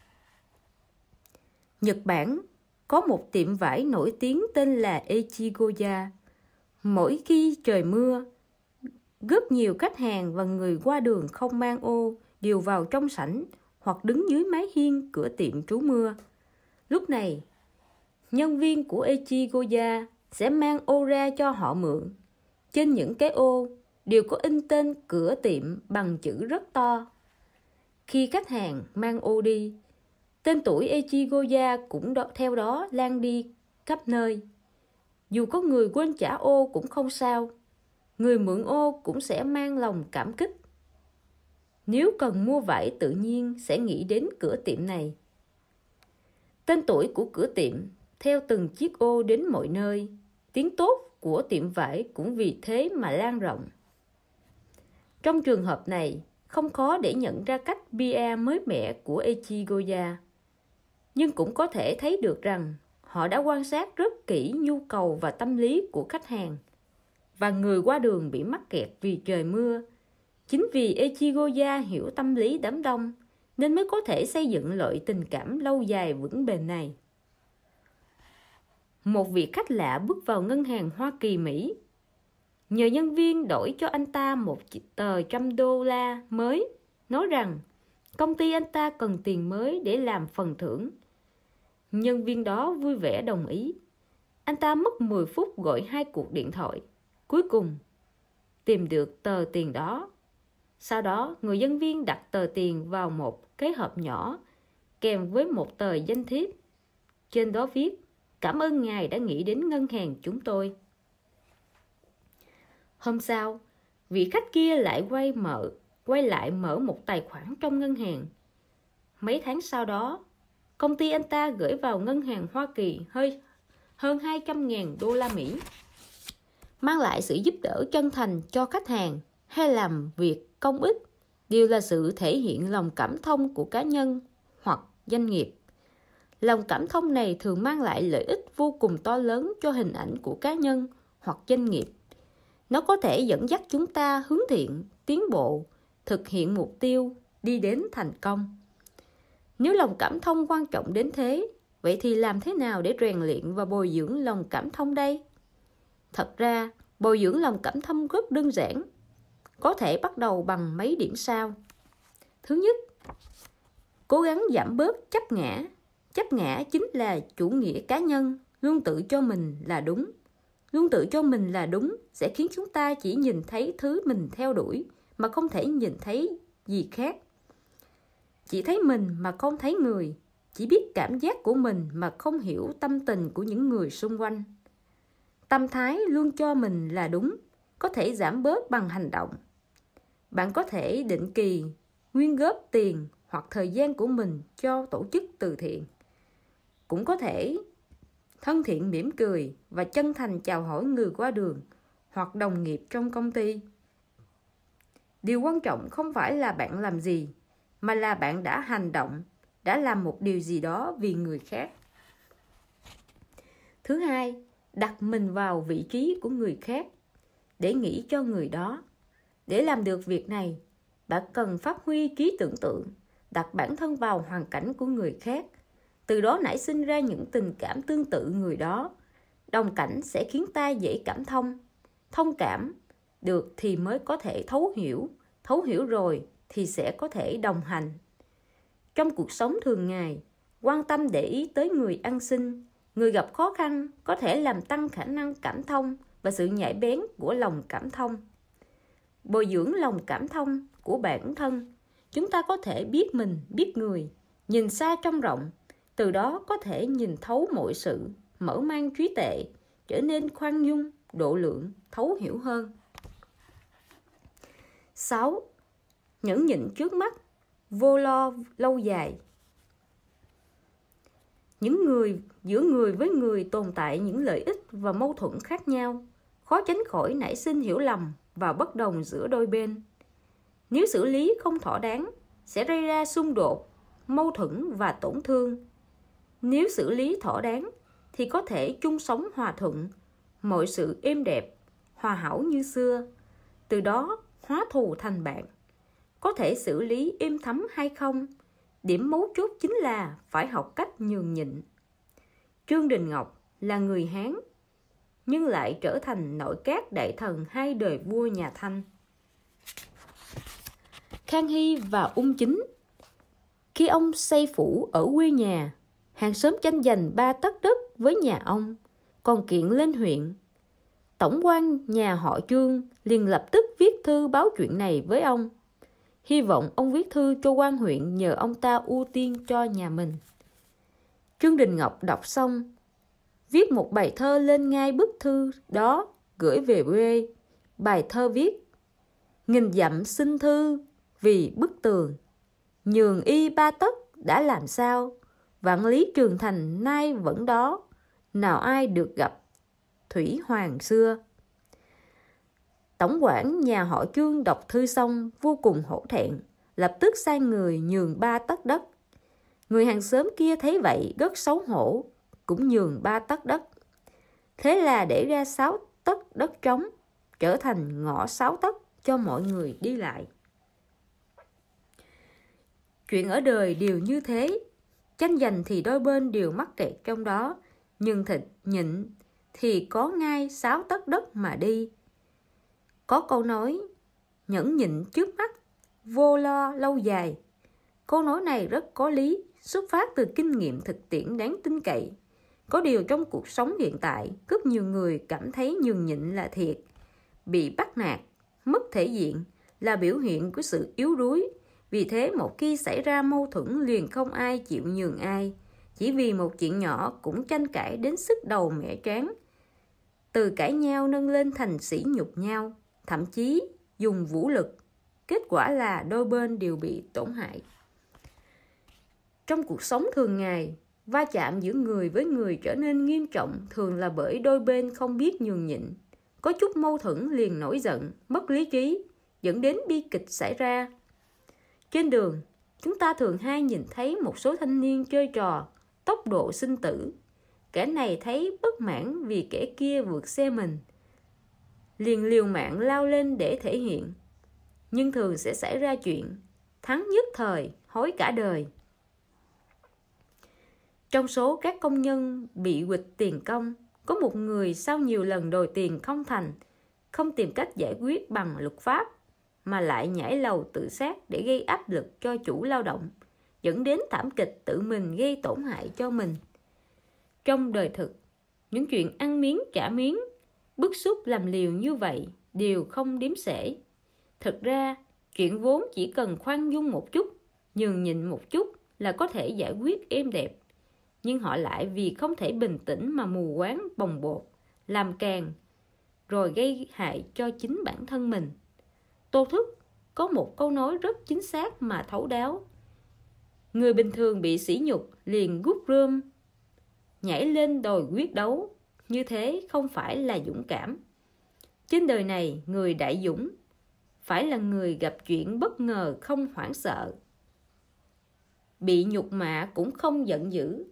Nhật Bản có một tiệm vải nổi tiếng tên là Echigoya. Mỗi khi trời mưa, rất nhiều khách hàng và người qua đường không mang ô đều vào trong sảnh hoặc đứng dưới mái hiên cửa tiệm trú mưa. Lúc này, nhân viên của Echigoya sẽ mang ô ra cho họ mượn. Trên những cái ô đều có in tên cửa tiệm bằng chữ rất to. Khi khách hàng mang ô đi, tên tuổi Echigoya cũng đó, theo đó lan đi khắp nơi. Dù có người quên trả ô cũng không sao, người mượn ô cũng sẽ mang lòng cảm kích. Nếu cần mua vải tự nhiên sẽ nghĩ đến cửa tiệm này. Tên tuổi của cửa tiệm theo từng chiếc ô đến mọi nơi. Tiếng tốt của tiệm vải cũng vì thế mà lan rộng. Trong trường hợp này, không khó để nhận ra cách pê e mới mẻ của Echigoya. Nhưng cũng có thể thấy được rằng họ đã quan sát rất kỹ nhu cầu và tâm lý của khách hàng. Và người qua đường bị mắc kẹt vì trời mưa. Chính vì Echigoya hiểu tâm lý đám đông, nên mới có thể xây dựng loại tình cảm lâu dài vững bền này. Một vị khách lạ bước vào ngân hàng Hoa Kỳ Mỹ. Nhờ nhân viên đổi cho anh ta một tờ trăm đô la mới, nói rằng công ty anh ta cần tiền mới để làm phần thưởng. Nhân viên đó vui vẻ đồng ý. Anh ta mất mười phút gọi hai cuộc điện thoại. Cuối cùng, tìm được tờ tiền đó. Sau đó, người nhân viên đặt tờ tiền vào một cái hộp nhỏ kèm với một tờ danh thiếp. Trên đó viết, cảm ơn ngài đã nghĩ đến ngân hàng chúng tôi. Hôm sau, vị khách kia lại quay mở, quay lại mở một tài khoản trong ngân hàng. Mấy tháng sau đó, công ty anh ta gửi vào ngân hàng Hoa Kỳ hơi hơn hai trăm nghìn đô la Mỹ. Mang lại sự giúp đỡ chân thành cho khách hàng hay làm việc công ích đều là sự thể hiện lòng cảm thông của cá nhân hoặc doanh nghiệp. Lòng cảm thông này thường mang lại lợi ích vô cùng to lớn cho hình ảnh của cá nhân hoặc doanh nghiệp. Nó có thể dẫn dắt chúng ta hướng thiện, tiến bộ, thực hiện mục tiêu, đi đến thành công. Nếu lòng cảm thông quan trọng đến thế, vậy thì làm thế nào để rèn luyện và bồi dưỡng lòng cảm thông đây? Thật ra, bồi dưỡng lòng cảm thông rất đơn giản. Có thể bắt đầu bằng mấy điểm sau. Thứ nhất, cố gắng giảm bớt chấp ngã. Chấp ngã chính là chủ nghĩa cá nhân, luôn tự cho mình là đúng. Luôn tự cho mình là đúng sẽ khiến chúng ta chỉ nhìn thấy thứ mình theo đuổi mà không thể nhìn thấy gì khác. Chỉ thấy mình mà không thấy người, chỉ biết cảm giác của mình mà không hiểu tâm tình của những người xung quanh. Tâm thái luôn cho mình là đúng, có thể giảm bớt bằng hành động. Bạn có thể định kỳ quyên góp tiền hoặc thời gian của mình cho tổ chức từ thiện. Cũng có thể thân thiện mỉm cười và chân thành chào hỏi người qua đường hoặc đồng nghiệp trong công ty. Điều quan trọng không phải là bạn làm gì, mà là bạn đã hành động, đã làm một điều gì đó vì người khác. Thứ hai, đặt mình vào vị trí của người khác. để nghĩ cho người đó. Để làm được việc này, bạn cần phát huy trí tưởng tượng, đặt bản thân vào hoàn cảnh của người khác, từ đó nảy sinh ra những tình cảm tương tự người đó. Đồng cảnh sẽ khiến ta dễ cảm thông. Thông cảm được thì mới có thể thấu hiểu, thấu hiểu rồi thì sẽ có thể đồng hành. Trong cuộc sống thường ngày, quan tâm để ý tới người ăn xin, người gặp khó khăn có thể làm tăng khả năng cảm thông và sự nhạy bén của lòng cảm thông. Bồi dưỡng lòng cảm thông của bản thân, chúng ta có thể biết mình, biết người, nhìn xa trông rộng, từ đó có thể nhìn thấu mọi sự, mở mang trí tuệ, trở nên khoan dung, độ lượng, thấu hiểu hơn. sáu. Nhẫn nhịn trước mắt, vô lo lâu dài. Những người giữa người với người tồn tại những lợi ích và mâu thuẫn khác nhau, khó tránh khỏi nảy sinh hiểu lầm và bất đồng giữa đôi bên. Nếu xử lý không thỏa đáng, sẽ gây ra xung đột, mâu thuẫn và tổn thương. Nếu xử lý thỏa đáng, thì có thể chung sống hòa thuận, mọi sự êm đẹp, hòa hảo như xưa, từ đó hóa thù thành bạn. Có thể xử lý êm thấm hay không, điểm mấu chốt chính là phải học cách nhường nhịn. Trương Đình Ngọc là người Hán, nhưng lại trở thành nội các đại thần hai đời vua nhà Thanh. Khang Hy và Ung Chính. Khi ông xây phủ ở quê nhà, hàng xóm tranh giành ba tấc đất với nhà ông, còn kiện lên huyện. Tổng quan nhà họ Trương liền lập tức viết thư báo chuyện này với ông, hy vọng ông viết thư cho quan huyện nhờ ông ta ưu tiên cho nhà mình. Trương Đình Ngọc đọc xong, viết một bài thơ lên ngay bức thư đó, gửi về quê. Bài thơ viết: nghìn dặm xin thư vì bức tường, nhường y ba tấc đã làm sao, vạn lý trường thành nay vẫn đó, nào ai được gặp thủy hoàng xưa. Tổng quản nhà họ Trương đọc thư xong vô cùng hổ thẹn, lập tức sai người nhường ba tấc đất. Người hàng xóm kia thấy vậy rất xấu hổ, cũng nhường ba tấc đất. Thế là để ra sáu tấc đất trống, trở thành ngõ sáu tấc cho mọi người đi lại. Chuyện ở đời đều như thế, tranh giành thì đôi bên đều mắc kẹt trong đó, nhưng thịt nhịn thì có ngay sáu tấc đất mà đi. Có câu nói, nhẫn nhịn trước mắt, vô lo lâu dài. Câu nói này rất có lý, xuất phát từ kinh nghiệm thực tiễn đáng tin cậy. Có điều trong cuộc sống hiện tại, rất nhiều người cảm thấy nhường nhịn là thiệt. Bị bắt nạt, mất thể diện là biểu hiện của sự yếu đuối. Vì thế một khi xảy ra mâu thuẫn liền không ai chịu nhường ai. Chỉ vì một chuyện nhỏ cũng tranh cãi đến sức đầu mẻ trán. Từ cãi nhau nâng lên thành sỉ nhục nhau, thậm chí dùng vũ lực. Kết quả là đôi bên đều bị tổn hại. Trong cuộc sống thường ngày, va chạm giữa người với người trở nên nghiêm trọng thường là bởi đôi bên không biết nhường nhịn. Có chút mâu thuẫn liền nổi giận, mất lý trí, dẫn đến bi kịch xảy ra. Trên đường, chúng ta thường hay nhìn thấy một số thanh niên chơi trò tốc độ sinh tử. Kẻ này thấy bất mãn vì kẻ kia vượt xe mình, liền liều mạng lao lên để thể hiện. Nhưng thường sẽ xảy ra chuyện thắng nhất thời, hối cả đời. Trong số các công nhân bị quỵt tiền công, có một người sau nhiều lần đòi tiền không thành, không tìm cách giải quyết bằng luật pháp, mà lại nhảy lầu tự sát để gây áp lực cho chủ lao động, dẫn đến thảm kịch tự mình gây tổn hại cho mình. Trong đời thực, những chuyện ăn miếng trả miếng, bức xúc làm liều như vậy đều không đếm xuể. Thực ra, chuyện vốn chỉ cần khoan dung một chút, nhường nhịn một chút là có thể giải quyết êm đẹp. Nhưng họ lại vì không thể bình tĩnh mà mù quáng bồng bột, làm càng, rồi gây hại cho chính bản thân mình. Tô Thức có một câu nói rất chính xác mà thấu đáo. Người bình thường bị sỉ nhục liền rút rơm, nhảy lên đòi quyết đấu. Như thế không phải là dũng cảm. Trên đời này, người đại dũng phải là người gặp chuyện bất ngờ không hoảng sợ, bị nhục mạ cũng không giận dữ.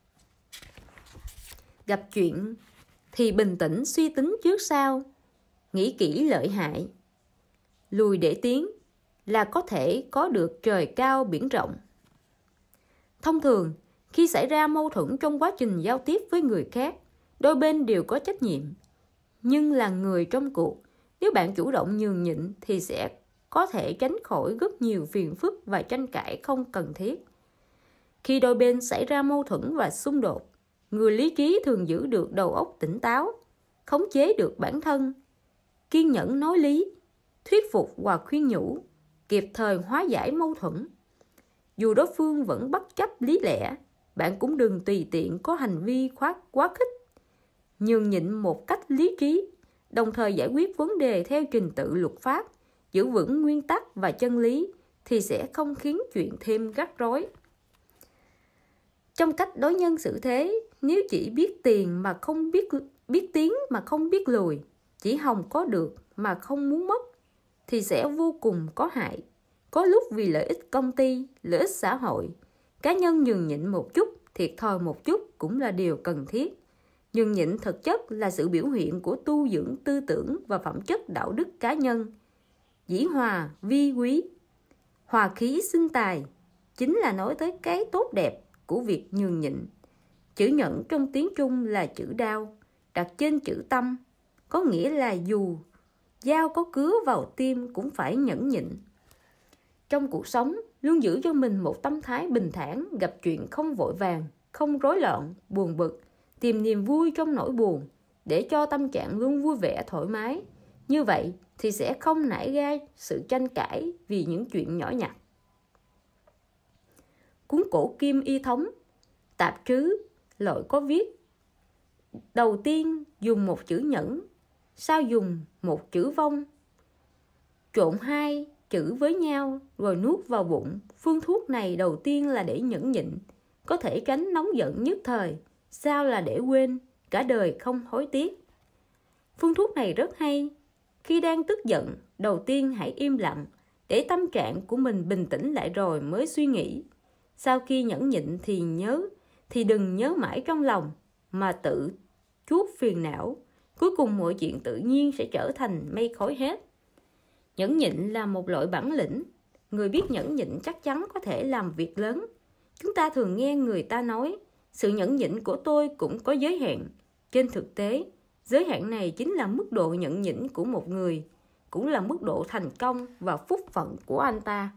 Gặp chuyện thì bình tĩnh suy tính trước sau, nghĩ kỹ lợi hại. Lùi để tiến là có thể có được trời cao biển rộng. Thông thường, khi xảy ra mâu thuẫn trong quá trình giao tiếp với người khác, đôi bên đều có trách nhiệm. Nhưng là người trong cuộc, nếu bạn chủ động nhường nhịn thì sẽ có thể tránh khỏi rất nhiều phiền phức và tranh cãi không cần thiết. Khi đôi bên xảy ra mâu thuẫn và xung đột, người lý trí thường giữ được đầu óc tỉnh táo, khống chế được bản thân, kiên nhẫn nói lý, thuyết phục và khuyên nhủ, kịp thời hóa giải mâu thuẫn. Dù đối phương vẫn bất chấp lý lẽ, bạn cũng đừng tùy tiện có hành vi quá, quá khích. Nhường nhịn một cách lý trí, đồng thời giải quyết vấn đề theo trình tự luật pháp, giữ vững nguyên tắc và chân lý thì sẽ không khiến chuyện thêm rắc rối. Trong cách đối nhân xử thế, nếu chỉ biết tiền mà không biết biết tiến mà không biết lùi, chỉ hòng có được mà không muốn mất, thì sẽ vô cùng có hại. Có lúc vì lợi ích công ty, lợi ích xã hội, cá nhân nhường nhịn một chút, thiệt thòi một chút cũng là điều cần thiết. Nhường nhịn thực chất là sự biểu hiện của tu dưỡng tư tưởng và phẩm chất đạo đức cá nhân. Dĩ hòa vi quý, hòa khí sinh tài, chính là nói tới cái tốt đẹp của việc nhường nhịn. Chữ nhẫn trong tiếng Trung là chữ đao, đặt trên chữ tâm, có nghĩa là dù dao có cứa vào tim cũng phải nhẫn nhịn. Trong cuộc sống, luôn giữ cho mình một tâm thái bình thản, gặp chuyện không vội vàng, không rối loạn, buồn bực, tìm niềm vui trong nỗi buồn, để cho tâm trạng luôn vui vẻ thoải mái. Như vậy thì sẽ không nảy ra sự tranh cãi vì những chuyện nhỏ nhặt. Cuốn cổ Kim Y Thống, tạp trứ, loại có viết: đầu tiên dùng một chữ nhẫn, sau dùng một chữ vong. Trộn hai chữ với nhau rồi nuốt vào bụng. Phương thuốc này đầu tiên là để nhẫn nhịn, có thể tránh nóng giận nhất thời, sau là để quên, cả đời không hối tiếc. Phương thuốc này rất hay. Khi đang tức giận, đầu tiên hãy im lặng, để tâm trạng của mình bình tĩnh lại rồi mới suy nghĩ. Sau khi nhẫn nhịn thì nhớ, thì đừng nhớ mãi trong lòng, mà tự chuốc phiền não. Cuối cùng mọi chuyện tự nhiên sẽ trở thành mây khói hết. Nhẫn nhịn là một loại bản lĩnh. Người biết nhẫn nhịn chắc chắn có thể làm việc lớn. Chúng ta thường nghe người ta nói, sự nhẫn nhịn của tôi cũng có giới hạn. Trên thực tế, giới hạn này chính là mức độ nhẫn nhịn của một người, cũng là mức độ thành công và phúc phận của anh ta.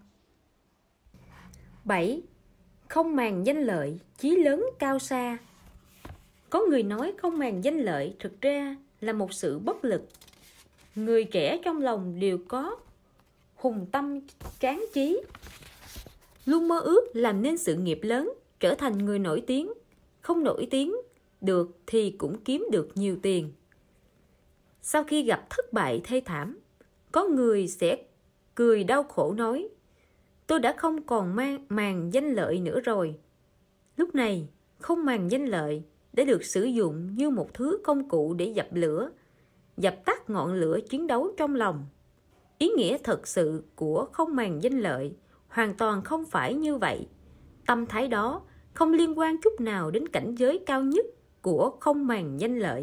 bảy. Không màng danh lợi, chí lớn cao xa. Có người nói không màng danh lợi thực ra là một sự bất lực. Người trẻ trong lòng đều có hùng tâm tráng trí, luôn mơ ước làm nên sự nghiệp lớn, trở thành người nổi tiếng. Không nổi tiếng được thì cũng kiếm được nhiều tiền. Sau khi gặp thất bại thê thảm, có người sẽ cười đau khổ nói: tôi đã không còn mang, màng danh lợi nữa rồi. Lúc này, không màng danh lợi đã được sử dụng như một thứ công cụ để dập lửa, dập tắt ngọn lửa chiến đấu trong lòng. Ý nghĩa thật sự của không màng danh lợi hoàn toàn không phải như vậy. Tâm thái đó không liên quan chút nào đến cảnh giới cao nhất của không màng danh lợi.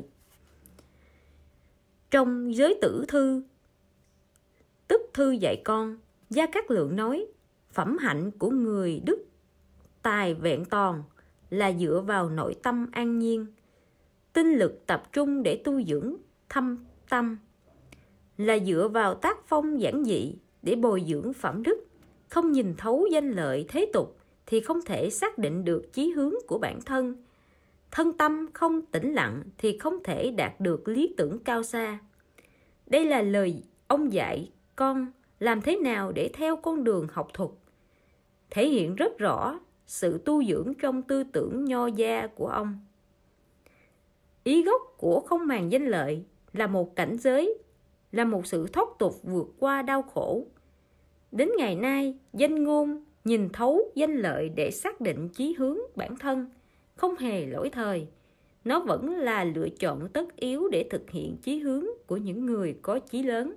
Trong Giới Tử Thư, tức thư dạy con, Gia Cát Lượng nói: phẩm hạnh của người đức tài vẹn toàn là dựa vào nội tâm an nhiên, tinh lực tập trung để tu dưỡng thâm tâm, là dựa vào tác phong giản dị để bồi dưỡng phẩm đức. Không nhìn thấu danh lợi thế tục thì không thể xác định được chí hướng của bản thân. Thân tâm không tĩnh lặng thì không thể đạt được lý tưởng cao xa. Đây là lời ông dạy con làm thế nào để theo con đường học thuật, thể hiện rất rõ sự tu dưỡng trong tư tưởng nho gia của ông. Ý gốc của không màng danh lợi là một cảnh giới, là một sự thoát tục vượt qua đau khổ. Đến ngày nay, danh ngôn nhìn thấu danh lợi để xác định chí hướng bản thân không hề lỗi thời. Nó vẫn là lựa chọn tất yếu để thực hiện chí hướng của những người có chí lớn.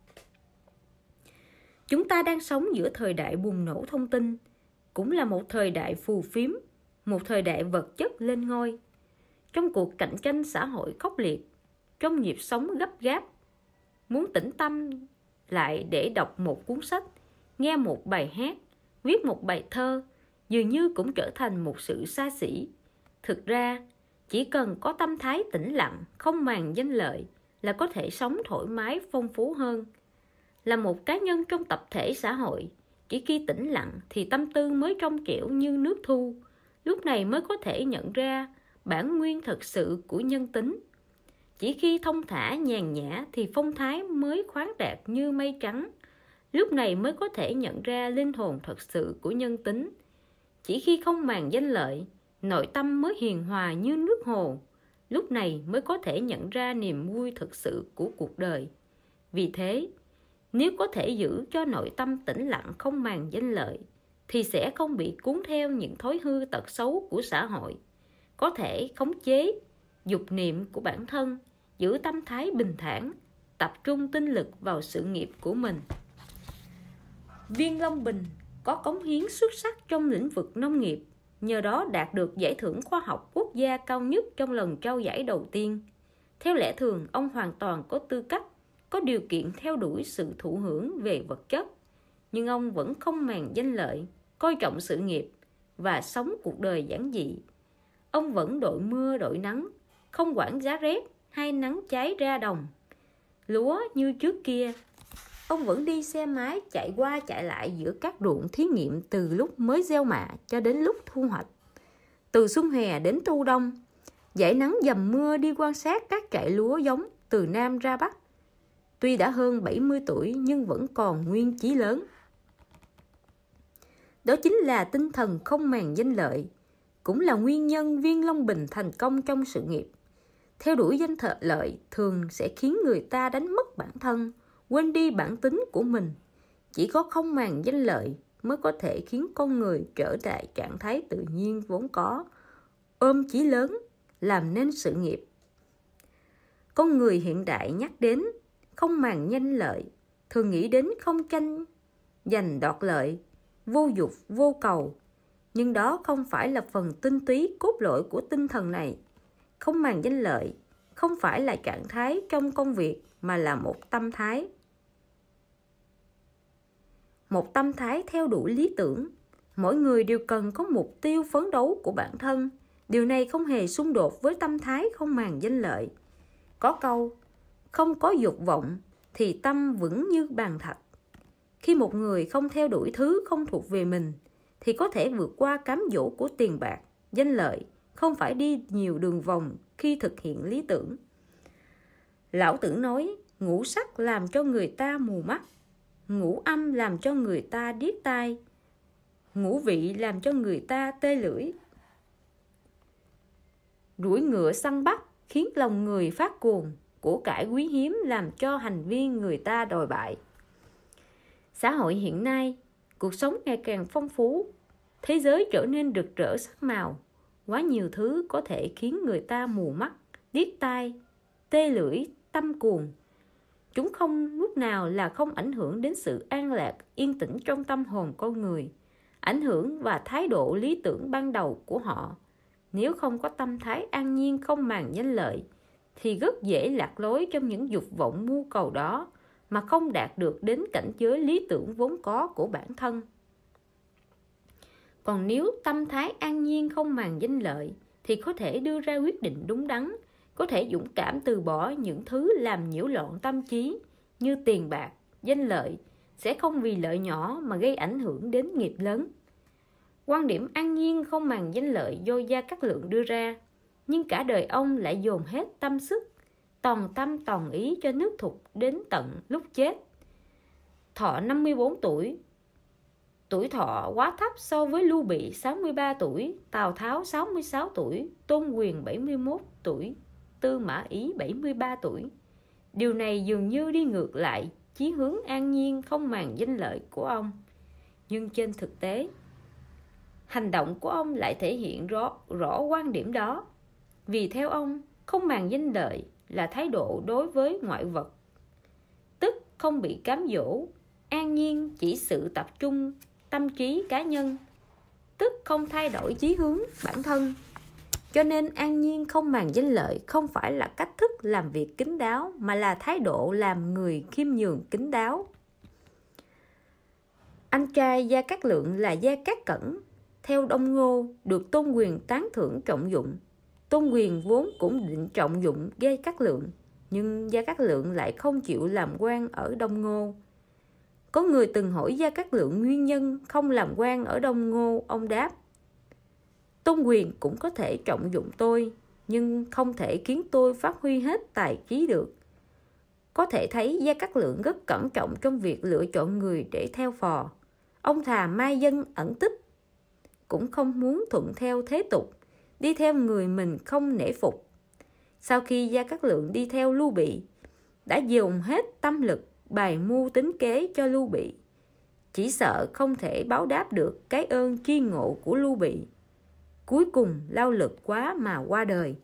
Chúng ta đang sống giữa thời đại bùng nổ thông tin, cũng là một thời đại phù phiếm, một thời đại vật chất lên ngôi. Trong cuộc cạnh tranh xã hội khốc liệt, trong nhịp sống gấp gáp, muốn tĩnh tâm lại để đọc một cuốn sách, nghe một bài hát, viết một bài thơ, dường như cũng trở thành một sự xa xỉ. Thực ra, chỉ cần có tâm thái tĩnh lặng, không màng danh lợi là có thể sống thoải mái, phong phú hơn. Là một cá nhân trong tập thể xã hội, chỉ khi tĩnh lặng thì tâm tư mới trong trẻo như nước thu, lúc này mới có thể nhận ra bản nguyên thật sự của nhân tính. Chỉ khi thông thả nhàn nhã thì phong thái mới khoáng đạt như mây trắng, lúc này mới có thể nhận ra linh hồn thật sự của nhân tính. Chỉ khi không màng danh lợi, nội tâm mới hiền hòa như nước hồ, lúc này mới có thể nhận ra niềm vui thực sự của cuộc đời. Vì thế, nếu có thể giữ cho nội tâm tĩnh lặng không màng danh lợi, thì sẽ không bị cuốn theo những thói hư tật xấu của xã hội, có thể khống chế dục niệm của bản thân, giữ tâm thái bình thản, tập trung tinh lực vào sự nghiệp của mình. Viên Long Bình có cống hiến xuất sắc trong lĩnh vực nông nghiệp, nhờ đó đạt được giải thưởng khoa học quốc gia cao nhất trong lần trao giải đầu tiên. Theo lẽ thường, ông hoàn toàn có tư cách, có điều kiện theo đuổi sự thụ hưởng về vật chất, nhưng ông vẫn không màng danh lợi, coi trọng sự nghiệp và sống cuộc đời giản dị. Ông vẫn đội mưa đội nắng, không quản giá rét hay nắng cháy ra đồng lúa như trước kia. Ông vẫn đi xe máy chạy qua chạy lại giữa các ruộng thí nghiệm từ lúc mới gieo mạ cho đến lúc thu hoạch, từ xuân hè đến thu đông, dải nắng dầm mưa đi quan sát các trại lúa giống từ Nam ra Bắc. Tuy đã hơn bảy mươi tuổi nhưng vẫn còn nguyên chí lớn. Đó chính là tinh thần không màng danh lợi, cũng là nguyên nhân Viên Long Bình thành công trong sự nghiệp. Theo đuổi danh thợ lợi thường sẽ khiến người ta đánh mất bản thân, quên đi bản tính của mình. Chỉ có không màng danh lợi mới có thể khiến con người trở lại trạng thái tự nhiên vốn có, ôm chí lớn, làm nên sự nghiệp. Con người hiện đại nhắc đến không màng danh lợi, thường nghĩ đến không tranh giành đoạt lợi, vô dục vô cầu. Nhưng đó không phải là phần tinh túy cốt lõi của tinh thần này. Không màng danh lợi không phải là trạng thái trong công việc, mà là một tâm thái. Một tâm thái theo đuổi lý tưởng. Mỗi người đều cần có mục tiêu phấn đấu của bản thân. Điều này không hề xung đột với tâm thái không màng danh lợi. Có câu, không có dục vọng thì tâm vững như bàn thạch. Khi một người không theo đuổi thứ không thuộc về mình, thì có thể vượt qua cám dỗ của tiền bạc, danh lợi, không phải đi nhiều đường vòng khi thực hiện lý tưởng. Lão Tử nói, ngũ sắc làm cho người ta mù mắt, ngũ âm làm cho người ta điếc tai, ngũ vị làm cho người ta tê lưỡi. Đuổi ngựa săn bắt khiến lòng người phát cuồng, của cải quý hiếm làm cho hành vi người ta đồi bại. Xã hội hiện nay, cuộc sống ngày càng phong phú, thế giới trở nên rực rỡ sắc màu, quá nhiều thứ có thể khiến người ta mù mắt, điếc tai, tê lưỡi, tâm cuồng. Chúng không lúc nào là không ảnh hưởng đến sự an lạc, yên tĩnh trong tâm hồn con người, ảnh hưởng và thái độ lý tưởng ban đầu của họ. Nếu không có tâm thái an nhiên không màng danh lợi, thì rất dễ lạc lối trong những dục vọng mưu cầu đó, mà không đạt được đến cảnh giới lý tưởng vốn có của bản thân. Còn nếu tâm thái an nhiên không màng danh lợi, thì có thể đưa ra quyết định đúng đắn, có thể dũng cảm từ bỏ những thứ làm nhiễu loạn tâm trí như tiền bạc, danh lợi, sẽ không vì lợi nhỏ mà gây ảnh hưởng đến nghiệp lớn. Quan điểm an nhiên không màng danh lợi do Gia Cát Lượng đưa ra, nhưng cả đời ông lại dồn hết tâm sức, toàn tâm toàn ý cho nước Thục đến tận lúc chết. Thọ năm mươi bốn tuổi, tuổi thọ quá thấp so với Lưu Bị sáu mươi ba tuổi, Tào Tháo sáu mươi sáu tuổi, Tôn Quyền bảy mươi mốt tuổi, Tư Mã Ý bảy mươi ba tuổi. Điều này dường như đi ngược lại chí hướng an nhiên không màng danh lợi của ông. Nhưng trên thực tế, hành động của ông lại thể hiện rõ, rõ quan điểm đó. Vì theo ông, không màng danh lợi là thái độ đối với ngoại vật, tức không bị cám dỗ. An nhiên chỉ sự tập trung tâm trí cá nhân, tức không thay đổi chí hướng bản thân. Cho nên an nhiên không màng danh lợi không phải là cách thức làm việc kín đáo, mà là thái độ làm người khiêm nhường kín đáo. Anh trai Gia Cát Lượng là Gia Cát Cẩn, theo Đông Ngô được Tôn Quyền tán thưởng trọng dụng. Tôn Quyền vốn cũng định trọng dụng Gia Cát Lượng, nhưng Gia Cát Lượng lại không chịu làm quan ở Đông Ngô. Có người từng hỏi Gia Cát Lượng nguyên nhân không làm quan ở Đông Ngô, ông đáp: Tôn Quyền cũng có thể trọng dụng tôi, nhưng không thể khiến tôi phát huy hết tài trí được. Có thể thấy Gia Cát Lượng rất cẩn trọng trong việc lựa chọn người để theo phò. Ông thà mai dân ẩn tích, cũng không muốn thuận theo thế tục, đi theo người mình không nể phục. Sau khi Gia Cát Lượng đi theo Lưu Bị, đã dùng hết tâm lực bài mưu tính kế cho Lưu Bị, chỉ sợ không thể báo đáp được cái ơn tri ngộ của Lưu Bị. Cuối cùng lao lực quá mà qua đời.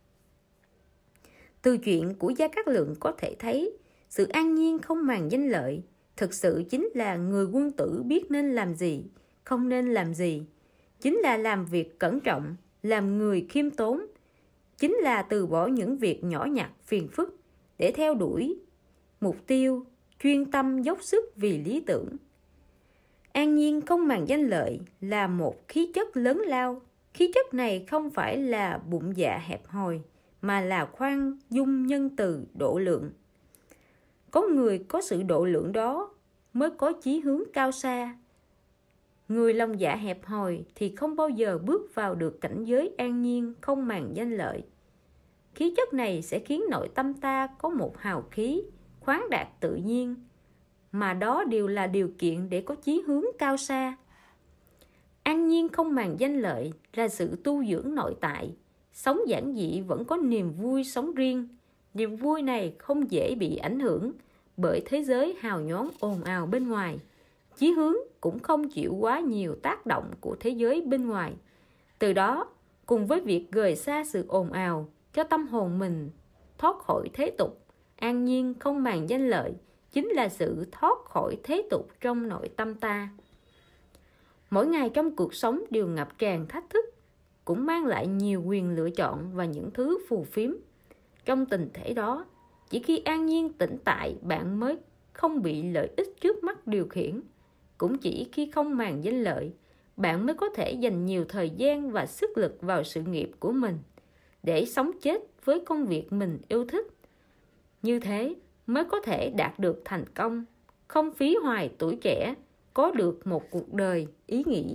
Từ chuyện của Gia Cát Lượng có thể thấy, sự an nhiên không màng danh lợi thực sự chính là người quân tử biết nên làm gì, không nên làm gì, chính là làm việc cẩn trọng, làm người khiêm tốn, chính là từ bỏ những việc nhỏ nhặt phiền phức để theo đuổi mục tiêu, chuyên tâm dốc sức vì lý tưởng. An nhiên không màng danh lợi là một khí chất lớn lao. Khí chất này không phải là bụng dạ hẹp hòi, mà là khoan dung nhân từ độ lượng. Có người có sự độ lượng đó mới có chí hướng cao xa. Người lòng dạ hẹp hòi thì không bao giờ bước vào được cảnh giới an nhiên không màng danh lợi. Khí chất này sẽ khiến nội tâm ta có một hào khí khoáng đạt tự nhiên, mà đó đều là điều kiện để có chí hướng cao xa. An nhiên không màng danh lợi là sự tu dưỡng nội tại, sống giản dị vẫn có niềm vui sống riêng. Niềm vui này không dễ bị ảnh hưởng bởi thế giới hào nhoáng ồn ào bên ngoài. Chí hướng cũng không chịu quá nhiều tác động của thế giới bên ngoài. Từ đó, cùng với việc rời xa sự ồn ào, cho tâm hồn mình thoát khỏi thế tục, an nhiên không màng danh lợi chính là sự thoát khỏi thế tục trong nội tâm ta. Mỗi ngày trong cuộc sống đều ngập tràn thách thức, cũng mang lại nhiều quyền lựa chọn và những thứ phù phiếm. Trong tình thể đó, chỉ khi an nhiên tĩnh tại bạn mới không bị lợi ích trước mắt điều khiển. Cũng chỉ khi không màng danh lợi, bạn mới có thể dành nhiều thời gian và sức lực vào sự nghiệp của mình, để sống chết với công việc mình yêu thích. Như thế mới có thể đạt được thành công, không phí hoài tuổi trẻ, có được một cuộc đời ý nghĩa.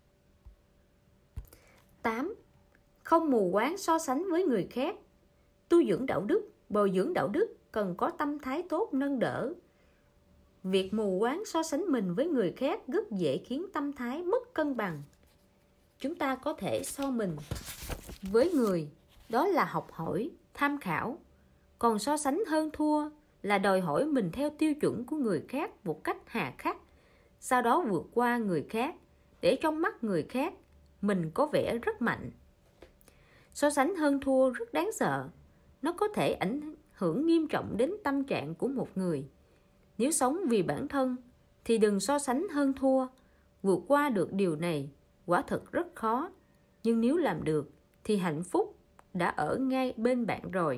tám. Không mù quáng so sánh với người khác. Tu dưỡng đạo đức, bồi dưỡng đạo đức cần có tâm thái tốt nâng đỡ. Việc mù quáng so sánh mình với người khác rất dễ khiến tâm thái mất cân bằng. Chúng ta có thể so mình với người, đó là học hỏi, tham khảo. Còn so sánh hơn thua là đòi hỏi mình theo tiêu chuẩn của người khác một cách hà khắc, sau đó vượt qua người khác, để trong mắt người khác mình có vẻ rất mạnh. So sánh hơn thua rất đáng sợ. Nó có thể ảnh hưởng nghiêm trọng đến tâm trạng của một người. Nếu sống vì bản thân thì đừng so sánh hơn thua. Vượt qua được điều này quả thật rất khó, nhưng nếu làm được thì hạnh phúc đã ở ngay bên bạn rồi.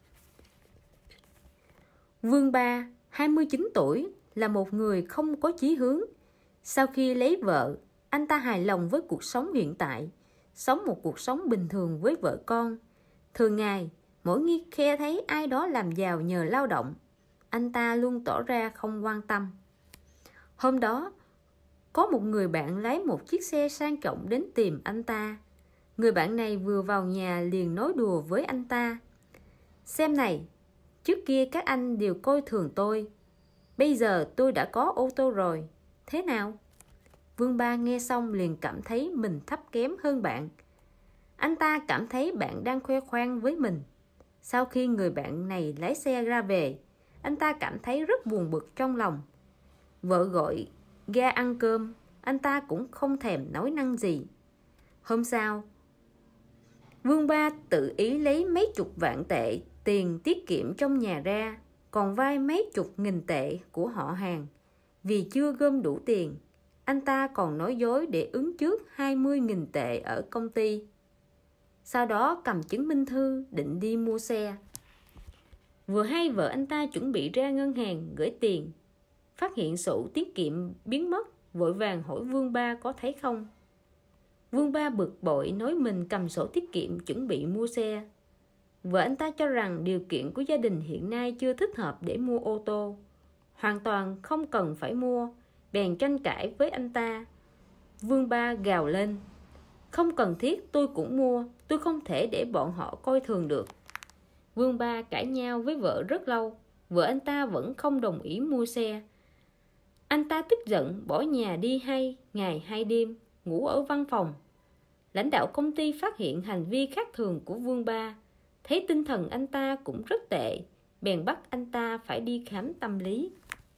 Vương Ba, hai mươi chín tuổi, là một người không có chí hướng. Sau khi lấy vợ, anh ta hài lòng với cuộc sống hiện tại, sống một cuộc sống bình thường với vợ con. Thường ngày, mỗi khi thấy ai đó làm giàu nhờ lao động, anh ta luôn tỏ ra không quan tâm. Hôm đó, có một người bạn lái một chiếc xe sang trọng đến tìm anh ta. Người bạn này vừa vào nhà liền nói đùa với anh ta: "Xem này, trước kia các anh đều coi thường tôi. Bây giờ tôi đã có ô tô rồi, thế nào?" Vương Ba nghe xong liền cảm thấy mình thấp kém hơn bạn. Anh ta cảm thấy bạn đang khoe khoang với mình. Sau khi người bạn này lái xe ra về, anh ta cảm thấy rất buồn bực trong lòng. Vợ gọi ra ăn cơm, anh ta cũng không thèm nói năng gì. Hôm sau, Vương Ba tự ý lấy mấy chục vạn tệ tiền tiết kiệm trong nhà ra, còn vay mấy chục nghìn tệ của họ hàng. Vì chưa gom đủ tiền, anh ta còn nói dối để ứng trước hai mươi nghìn tệ ở công ty. sau đó cầm chứng minh thư định đi mua xe. Vừa hay vợ anh ta chuẩn bị ra ngân hàng gửi tiền, phát hiện sổ tiết kiệm biến mất, vội vàng hỏi Vương Ba có thấy không. Vương Ba bực bội nói mình cầm sổ tiết kiệm chuẩn bị mua xe. Vợ anh ta cho rằng điều kiện của gia đình hiện nay chưa thích hợp để mua ô tô, hoàn toàn không cần phải mua, bèn tranh cãi với anh ta. Vương Ba gào lên: không cần thiết tôi cũng mua, tôi không thể để bọn họ coi thường được. Vương Ba cãi nhau với vợ rất lâu, vợ anh ta vẫn không đồng ý mua xe. Anh ta tức giận bỏ nhà đi hay ngày hay đêm, ngủ ở văn phòng. Lãnh đạo công ty phát hiện hành vi khác thường của Vương Ba, thấy tinh thần anh ta cũng rất tệ, bèn bắt anh ta phải đi khám tâm lý.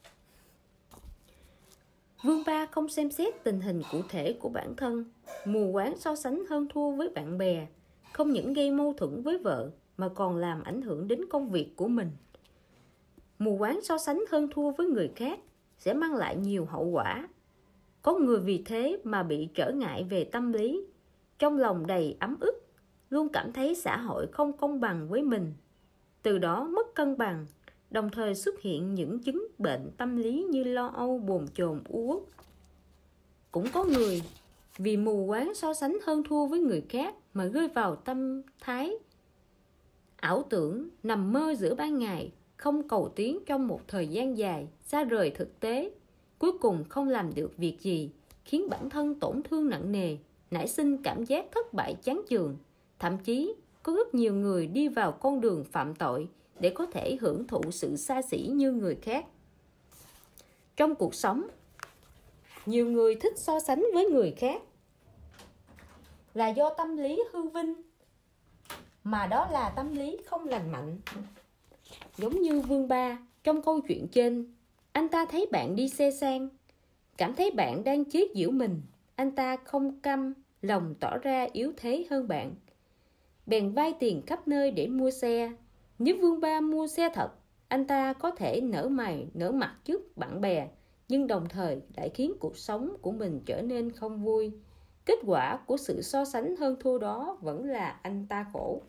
Vương Ba không xem xét tình hình cụ thể của bản thân, mù quáng so sánh hơn thua với bạn bè, không những gây mâu thuẫn với vợ mà còn làm ảnh hưởng đến công việc của mình. Mù quáng so sánh hơn thua với người khác sẽ mang lại nhiều hậu quả. Có người vì thế mà bị trở ngại về tâm lý, trong lòng đầy ấm ức, luôn cảm thấy xã hội không công bằng với mình, từ đó mất cân bằng, đồng thời xuất hiện những chứng bệnh tâm lý như lo âu, bồn chồn, u uất. Cũng có người vì mù quáng so sánh hơn thua với người khác mà rơi vào tâm thái ảo tưởng, nằm mơ giữa ban ngày, không cầu tiến trong một thời gian dài, xa rời thực tế, cuối cùng không làm được việc gì, khiến bản thân tổn thương nặng nề, nảy sinh cảm giác thất bại chán chường. Thậm chí có rất nhiều người đi vào con đường phạm tội để có thể hưởng thụ sự xa xỉ như người khác. Trong cuộc sống, nhiều người thích so sánh với người khác là do tâm lý hư vinh, mà đó là tâm lý không lành mạnh. Giống như Vương Ba trong câu chuyện trên, anh ta thấy bạn đi xe sang, cảm thấy bạn đang chế giễu mình, anh ta không căm lòng tỏ ra yếu thế hơn bạn, bèn vay tiền khắp nơi để mua xe. Nếu Vương Ba mua xe thật, anh ta có thể nở mày nở mặt trước bạn bè, nhưng đồng thời lại khiến cuộc sống của mình trở nên không vui. Kết quả của sự so sánh hơn thua đó vẫn là anh ta khổ.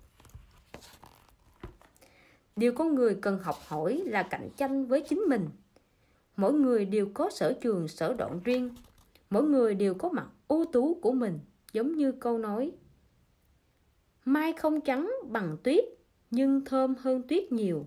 Điều con người cần học hỏi là cạnh tranh với chính mình. Mỗi người đều có sở trường sở đoạn riêng, mỗi người đều có mặt ưu tú của mình. Giống như câu nói: mai không trắng bằng tuyết, nhưng thơm hơn tuyết nhiều.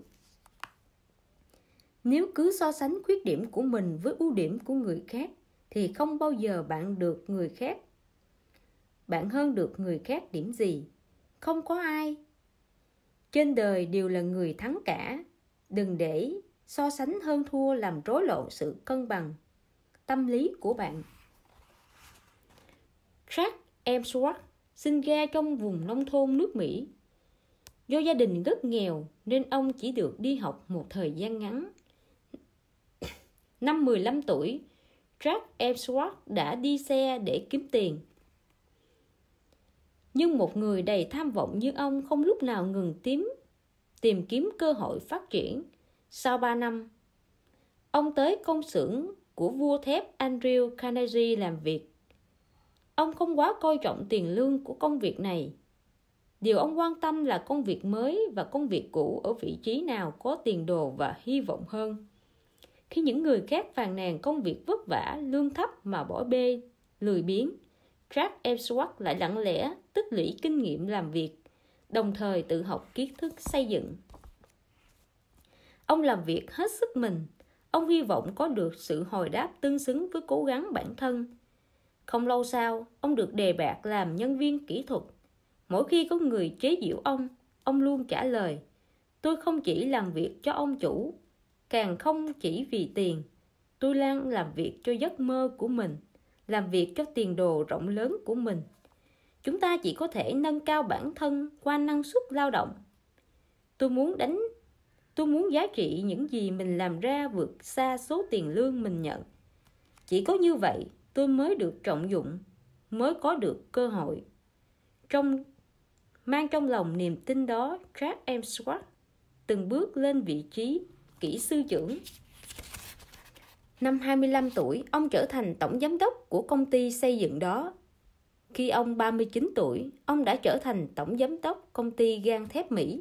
Nếu cứ so sánh khuyết điểm của mình với ưu điểm của người khác, thì không bao giờ bạn được người khác bạn hơn được người khác điểm gì. Không có ai trên đời đều là người thắng cả. Đừng để so sánh hơn thua làm rối loạn sự cân bằng tâm lý của bạn. Jack Emsworth sinh ra trong vùng nông thôn nước Mỹ. Do gia đình rất nghèo nên ông chỉ được đi học một thời gian ngắn. Năm mười lăm tuổi, Jack Emsworth đã đi xe để kiếm tiền. Nhưng một người đầy tham vọng như ông không lúc nào ngừng tìm, tìm kiếm cơ hội phát triển. Sau ba năm, ông tới công xưởng của vua thép Andrew Carnegie làm việc. Ông không quá coi trọng tiền lương của công việc này. Điều ông quan tâm là công việc mới và công việc cũ ở vị trí nào có tiền đồ và hy vọng hơn. Khi những người khác phàn nàn công việc vất vả, lương thấp mà bỏ bê, lười biếng, Jack Emsworth lại lặng lẽ tích lũy kinh nghiệm làm việc, đồng thời tự học kiến thức xây dựng. Ông làm việc hết sức mình. Ông hy vọng có được sự hồi đáp tương xứng với cố gắng bản thân. Không lâu sau, ông được đề bạt làm nhân viên kỹ thuật. Mỗi khi có người chế giễu ông, ông luôn trả lời: tôi không chỉ làm việc cho ông chủ, càng không chỉ vì tiền. Tôi đang làm việc cho giấc mơ của mình, làm việc cho tiền đồ rộng lớn của mình. Chúng ta chỉ có thể nâng cao bản thân qua năng suất lao động. Tôi muốn đánh Tôi muốn giá trị những gì mình làm ra vượt xa số tiền lương mình nhận. Chỉ có như vậy tôi mới được trọng dụng, mới có được cơ hội. Trong mang trong lòng niềm tin đó, Jack Emsworth từng bước lên vị trí kỹ sư trưởng. Năm hai mươi lăm tuổi, ông trở thành tổng giám đốc của công ty xây dựng đó. Khi ông ba mươi chín tuổi, ông đã trở thành tổng giám đốc công ty gang thép Mỹ.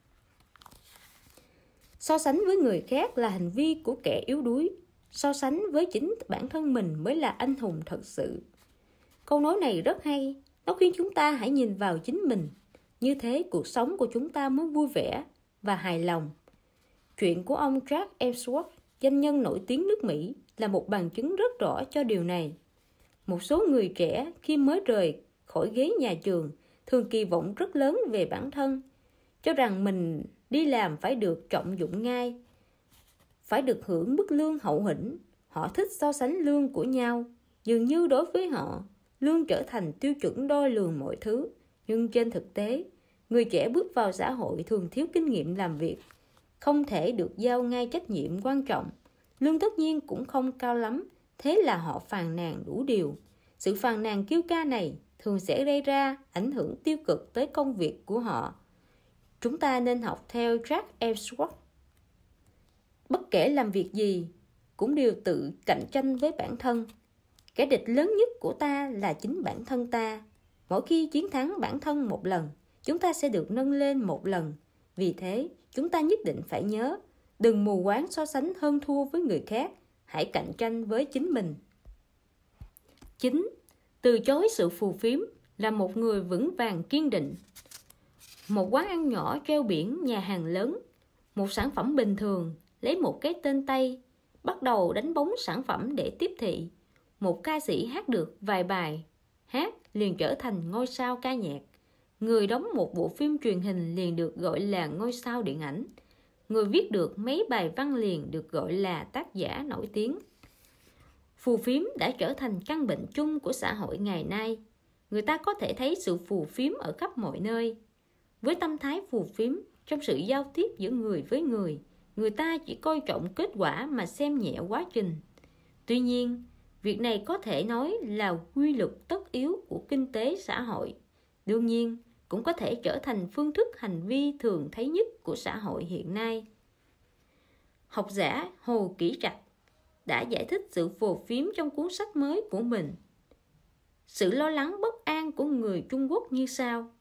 So sánh với người khác là hành vi của kẻ yếu đuối. So sánh với chính bản thân mình mới là anh hùng thật sự. Câu nói này rất hay. Nó khuyên chúng ta hãy nhìn vào chính mình. Như thế cuộc sống của chúng ta mới vui vẻ và hài lòng. Chuyện của ông Jack Ellsworth, doanh nhân nổi tiếng nước Mỹ, là một bằng chứng rất rõ cho điều này. Một số người trẻ khi mới rời khỏi ghế nhà trường thường kỳ vọng rất lớn về bản thân, cho rằng mình đi làm phải được trọng dụng ngay, phải được hưởng mức lương hậu hĩnh. Họ thích so sánh lương của nhau. Dường như đối với họ, lương trở thành tiêu chuẩn đo lường mọi thứ. Nhưng trên thực tế, người trẻ bước vào xã hội thường thiếu kinh nghiệm làm việc, không thể được giao ngay trách nhiệm quan trọng. Lương tất nhiên cũng không cao lắm, thế là họ phàn nàn đủ điều. Sự phàn nàn kêu ca này thường sẽ gây ra ảnh hưởng tiêu cực tới công việc của họ. Chúng ta nên học theo Jack Ellsworth. Bất kể làm việc gì, cũng đều tự cạnh tranh với bản thân. Kẻ địch lớn nhất của ta là chính bản thân ta. Mỗi khi chiến thắng bản thân một lần, chúng ta sẽ được nâng lên một lần. Vì thế, chúng ta nhất định phải nhớ, đừng mù quáng so sánh hơn thua với người khác. Hãy cạnh tranh với chính mình. chín. Từ chối sự phù phiếm là một người vững vàng kiên định. Một quán ăn nhỏ treo biển nhà hàng lớn, một sản phẩm bình thường lấy một cái tên Tây, bắt đầu đánh bóng sản phẩm để tiếp thị. Một ca sĩ hát được vài bài hát liền trở thành ngôi sao ca nhạc. Người đóng một bộ phim truyền hình liền được gọi là ngôi sao điện ảnh. Người viết được mấy bài văn liền được gọi là tác giả nổi tiếng. Phù phiếm đã trở thành căn bệnh chung của xã hội ngày nay. Người ta có thể thấy sự phù phiếm ở khắp mọi nơi. Với tâm thái phù phiếm trong sự giao tiếp giữa người với người, người ta chỉ coi trọng kết quả mà xem nhẹ quá trình. Tuy nhiên, việc này có thể nói là quy luật tất yếu của kinh tế xã hội. Đương nhiên, cũng có thể trở thành phương thức hành vi thường thấy nhất của xã hội hiện nay. Học giả Hồ Kỷ Trạch đã giải thích sự phù phiếm trong cuốn sách mới của mình. Sự lo lắng bất an của người Trung Quốc như sau.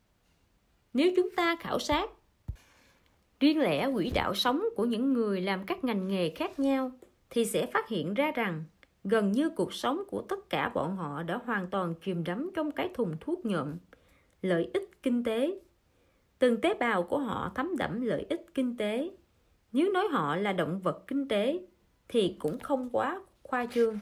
Nếu chúng ta khảo sát riêng lẻ quỹ đạo sống của những người làm các ngành nghề khác nhau, thì sẽ phát hiện ra rằng gần như cuộc sống của tất cả bọn họ đã hoàn toàn chìm đắm trong cái thùng thuốc nhuộm, lợi ích kinh tế. Từng tế bào của họ thấm đẫm lợi ích kinh tế. Nếu nói họ là động vật kinh tế thì cũng không quá khoa trương.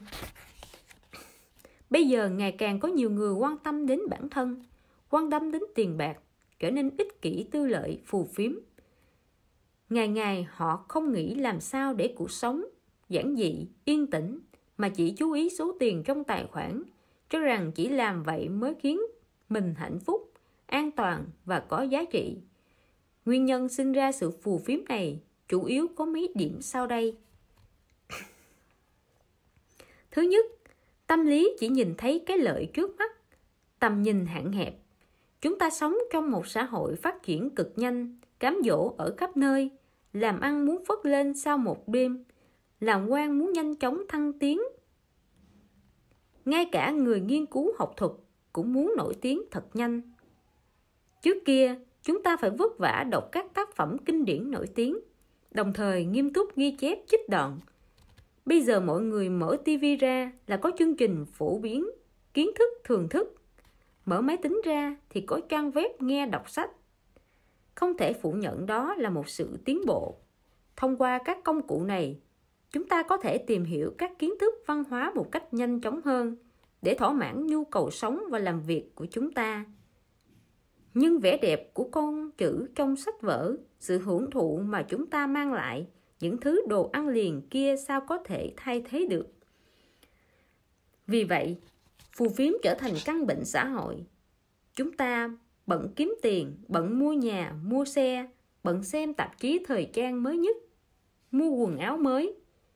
Bây giờ ngày càng có nhiều người quan tâm đến bản thân, quan tâm đến tiền bạc, trở nên ích kỷ tư lợi, phù phiếm. Ngày ngày họ không nghĩ làm sao để cuộc sống giản dị, yên tĩnh, mà chỉ chú ý số tiền trong tài khoản, cho rằng chỉ làm vậy mới khiến mình hạnh phúc, an toàn và có giá trị. Nguyên nhân sinh ra sự phù phiếm này chủ yếu có mấy điểm sau đây. Thứ nhất, tâm lý chỉ nhìn thấy cái lợi trước mắt, tầm nhìn hạn hẹp. Chúng ta sống trong một xã hội phát triển cực nhanh, cám dỗ ở khắp nơi, làm ăn muốn phất lên sau một đêm, làm quan muốn nhanh chóng thăng tiến. Ngay cả người nghiên cứu học thuật cũng muốn nổi tiếng thật nhanh. Trước kia, chúng ta phải vất vả đọc các tác phẩm kinh điển nổi tiếng, đồng thời nghiêm túc ghi chép chích đoạn. Bây giờ mọi người mở tivi ra là có chương trình phổ biến kiến thức thường thức. Mở máy tính ra thì có trang web nghe đọc sách. Không thể phủ nhận đó là một sự tiến bộ. Thông qua các công cụ này, chúng ta có thể tìm hiểu các kiến thức văn hóa một cách nhanh chóng hơn để thỏa mãn nhu cầu sống và làm việc của chúng ta. Nhưng vẻ đẹp của con chữ trong sách vở, sự hưởng thụ mà chúng ta mang lại, những thứ đồ ăn liền kia sao có thể thay thế được. Vì vậy, phù phiếm trở thành căn bệnh xã hội. Chúng ta bận kiếm tiền, bận mua nhà, mua xe, bận xem tạp chí thời trang mới nhất, mua quần áo mới,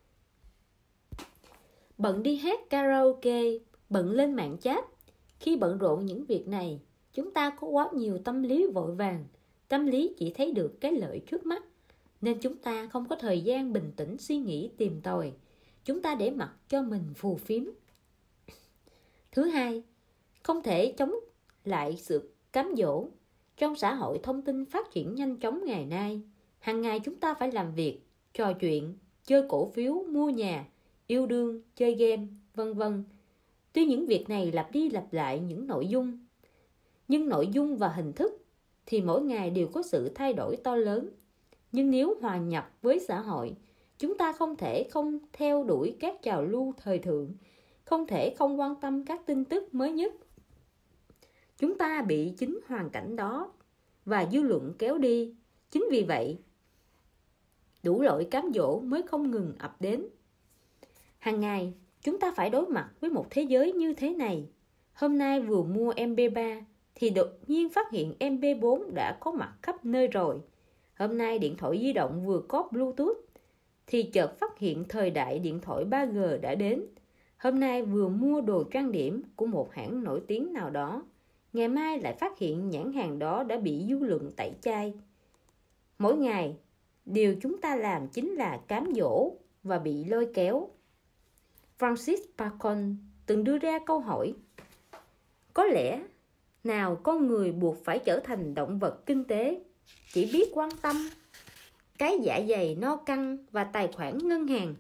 bận đi hát karaoke, bận lên mạng chat. Khi bận rộn những việc này, chúng ta có quá nhiều tâm lý vội vàng, tâm lý chỉ thấy được cái lợi trước mắt, nên chúng ta không có thời gian bình tĩnh suy nghĩ tìm tòi. Chúng ta để mặc cho mình phù phiếm. Thứ hai, không thể chống lại sự cám dỗ. Trong xã hội thông tin phát triển nhanh chóng ngày nay, hàng ngày chúng ta phải làm việc, trò chuyện, chơi cổ phiếu, mua nhà, yêu đương, chơi game, vân vân. Tuy những việc này lặp đi lặp lại những nội dung, nhưng nội dung và hình thức thì mỗi ngày đều có sự thay đổi to lớn. Nhưng nếu hòa nhập với xã hội, chúng ta không thể không theo đuổi các trào lưu thời thượng, không thể không quan tâm các tin tức mới nhất. Chúng ta bị chính hoàn cảnh đó và dư luận kéo đi. Chính vì vậy, đủ loại cám dỗ mới không ngừng ập đến. Hàng ngày, chúng ta phải đối mặt với một thế giới như thế này. Hôm nay vừa mua em pê ba thì đột nhiên phát hiện em pê bốn đã có mặt khắp nơi rồi. Hôm nay điện thoại di động vừa có Bluetooth thì chợt phát hiện thời đại điện thoại ba G đã đến. Hôm nay vừa mua đồ trang điểm của một hãng nổi tiếng nào đó, ngày mai lại phát hiện nhãn hàng đó đã bị dư luận tẩy chay. Mỗi ngày, điều chúng ta làm chính là cám dỗ và bị lôi kéo. Francis Bacon từng đưa ra câu hỏi: có lẽ nào con người buộc phải trở thành động vật kinh tế, chỉ biết quan tâm cái dạ dày no căng và tài khoản ngân hàng?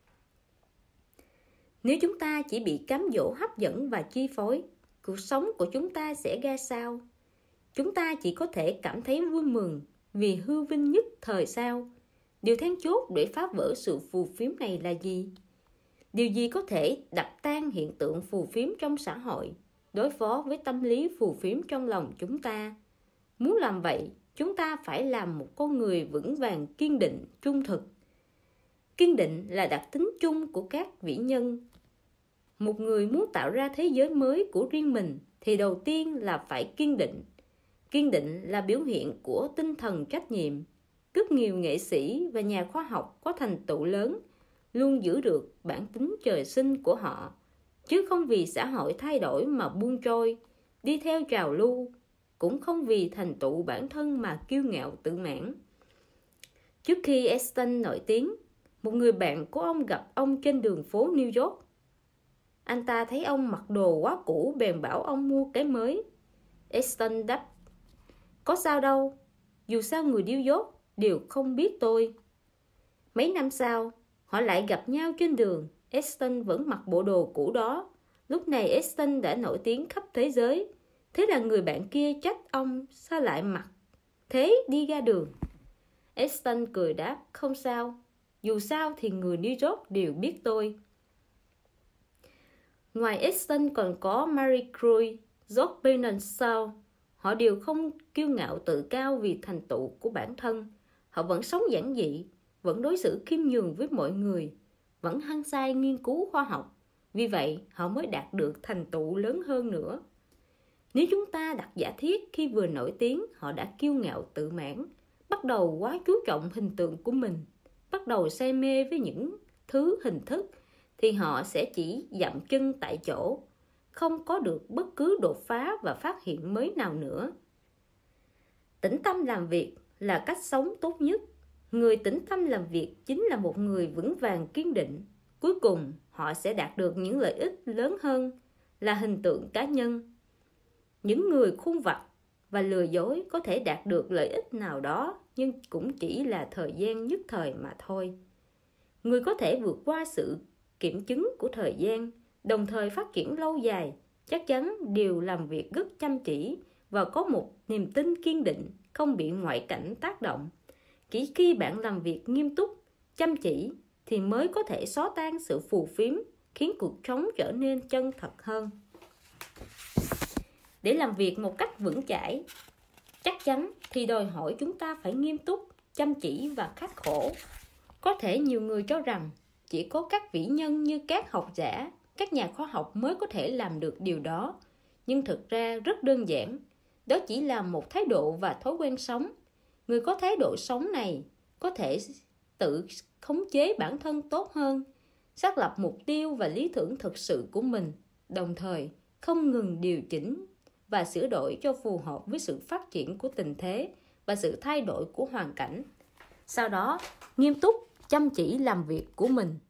Nếu chúng ta chỉ bị cám dỗ hấp dẫn và chi phối, cuộc sống của chúng ta sẽ ra sao? Chúng ta chỉ có thể cảm thấy vui mừng vì hư vinh nhất thời sao? Điều then chốt để phá vỡ sự phù phiếm này là gì? Điều gì có thể đập tan hiện tượng phù phiếm trong xã hội, đối phó với tâm lý phù phiếm trong lòng chúng ta? Muốn làm vậy, chúng ta phải làm một con người vững vàng, kiên định, trung thực. Kiên định là đặc tính chung của các vĩ nhân. Một người muốn tạo ra thế giới mới của riêng mình thì đầu tiên là phải kiên định. Kiên định là biểu hiện của tinh thần trách nhiệm. Rất nhiều nghệ sĩ và nhà khoa học có thành tựu lớn luôn giữ được bản tính trời sinh của họ, chứ không vì xã hội thay đổi mà buông trôi, đi theo trào lưu, cũng không vì thành tựu bản thân mà kiêu ngạo tự mãn. Trước khi Einstein nổi tiếng, một người bạn của ông gặp ông trên đường phố New York. Anh ta thấy ông mặc đồ quá cũ bèn bảo ông mua cái mới. Einstein đáp: có sao đâu, dù sao người New York đều không biết tôi. Mấy năm sau, họ lại gặp nhau trên đường. Einstein vẫn mặc bộ đồ cũ đó. Lúc này Einstein đã nổi tiếng khắp thế giới. Thế là người bạn kia trách ông sao lại mặc thế đi ra đường. Einstein cười đáp: không sao, dù sao thì người New York đều biết tôi. Ngoài Einstein còn có Marie Curie, George Bernard Shaw. Họ đều không kiêu ngạo tự cao vì thành tựu của bản thân. Họ vẫn sống giản dị, vẫn đối xử khiêm nhường với mọi người, vẫn hăng say nghiên cứu khoa học. Vì vậy, họ mới đạt được thành tựu lớn hơn nữa. Nếu chúng ta đặt giả thiết khi vừa nổi tiếng, họ đã kiêu ngạo tự mãn, bắt đầu quá chú trọng hình tượng của mình, bắt đầu say mê với những thứ hình thức, thì họ sẽ chỉ dậm chân tại chỗ, không có được bất cứ đột phá và phát hiện mới nào nữa. Tĩnh tâm làm việc là cách sống tốt nhất. Người tĩnh tâm làm việc chính là một người vững vàng kiên định. Cuối cùng, họ sẽ đạt được những lợi ích lớn hơn là hình tượng cá nhân. Những người khuôn vặt và lừa dối có thể đạt được lợi ích nào đó, nhưng cũng chỉ là thời gian nhất thời mà thôi. Người có thể vượt qua sự kiểm chứng của thời gian, đồng thời phát triển lâu dài, chắc chắn đều làm việc rất chăm chỉ và có một niềm tin kiên định, không bị ngoại cảnh tác động. Chỉ khi bạn làm việc nghiêm túc, chăm chỉ thì mới có thể xóa tan sự phù phiếm, khiến cuộc sống trở nên chân thật hơn. Để làm việc một cách vững chãi, chắc chắn thì đòi hỏi chúng ta phải nghiêm túc, chăm chỉ và khắc khổ. Có thể nhiều người cho rằng chỉ có các vĩ nhân như các học giả, các nhà khoa học mới có thể làm được điều đó. Nhưng thực ra rất đơn giản, đó chỉ là một thái độ và thói quen sống. Người có thái độ sống này có thể tự khống chế bản thân tốt hơn, xác lập mục tiêu và lý tưởng thực sự của mình, đồng thời không ngừng điều chỉnh và sửa đổi cho phù hợp với sự phát triển của tình thế và sự thay đổi của hoàn cảnh. Sau đó, nghiêm túc, chăm chỉ làm việc của mình.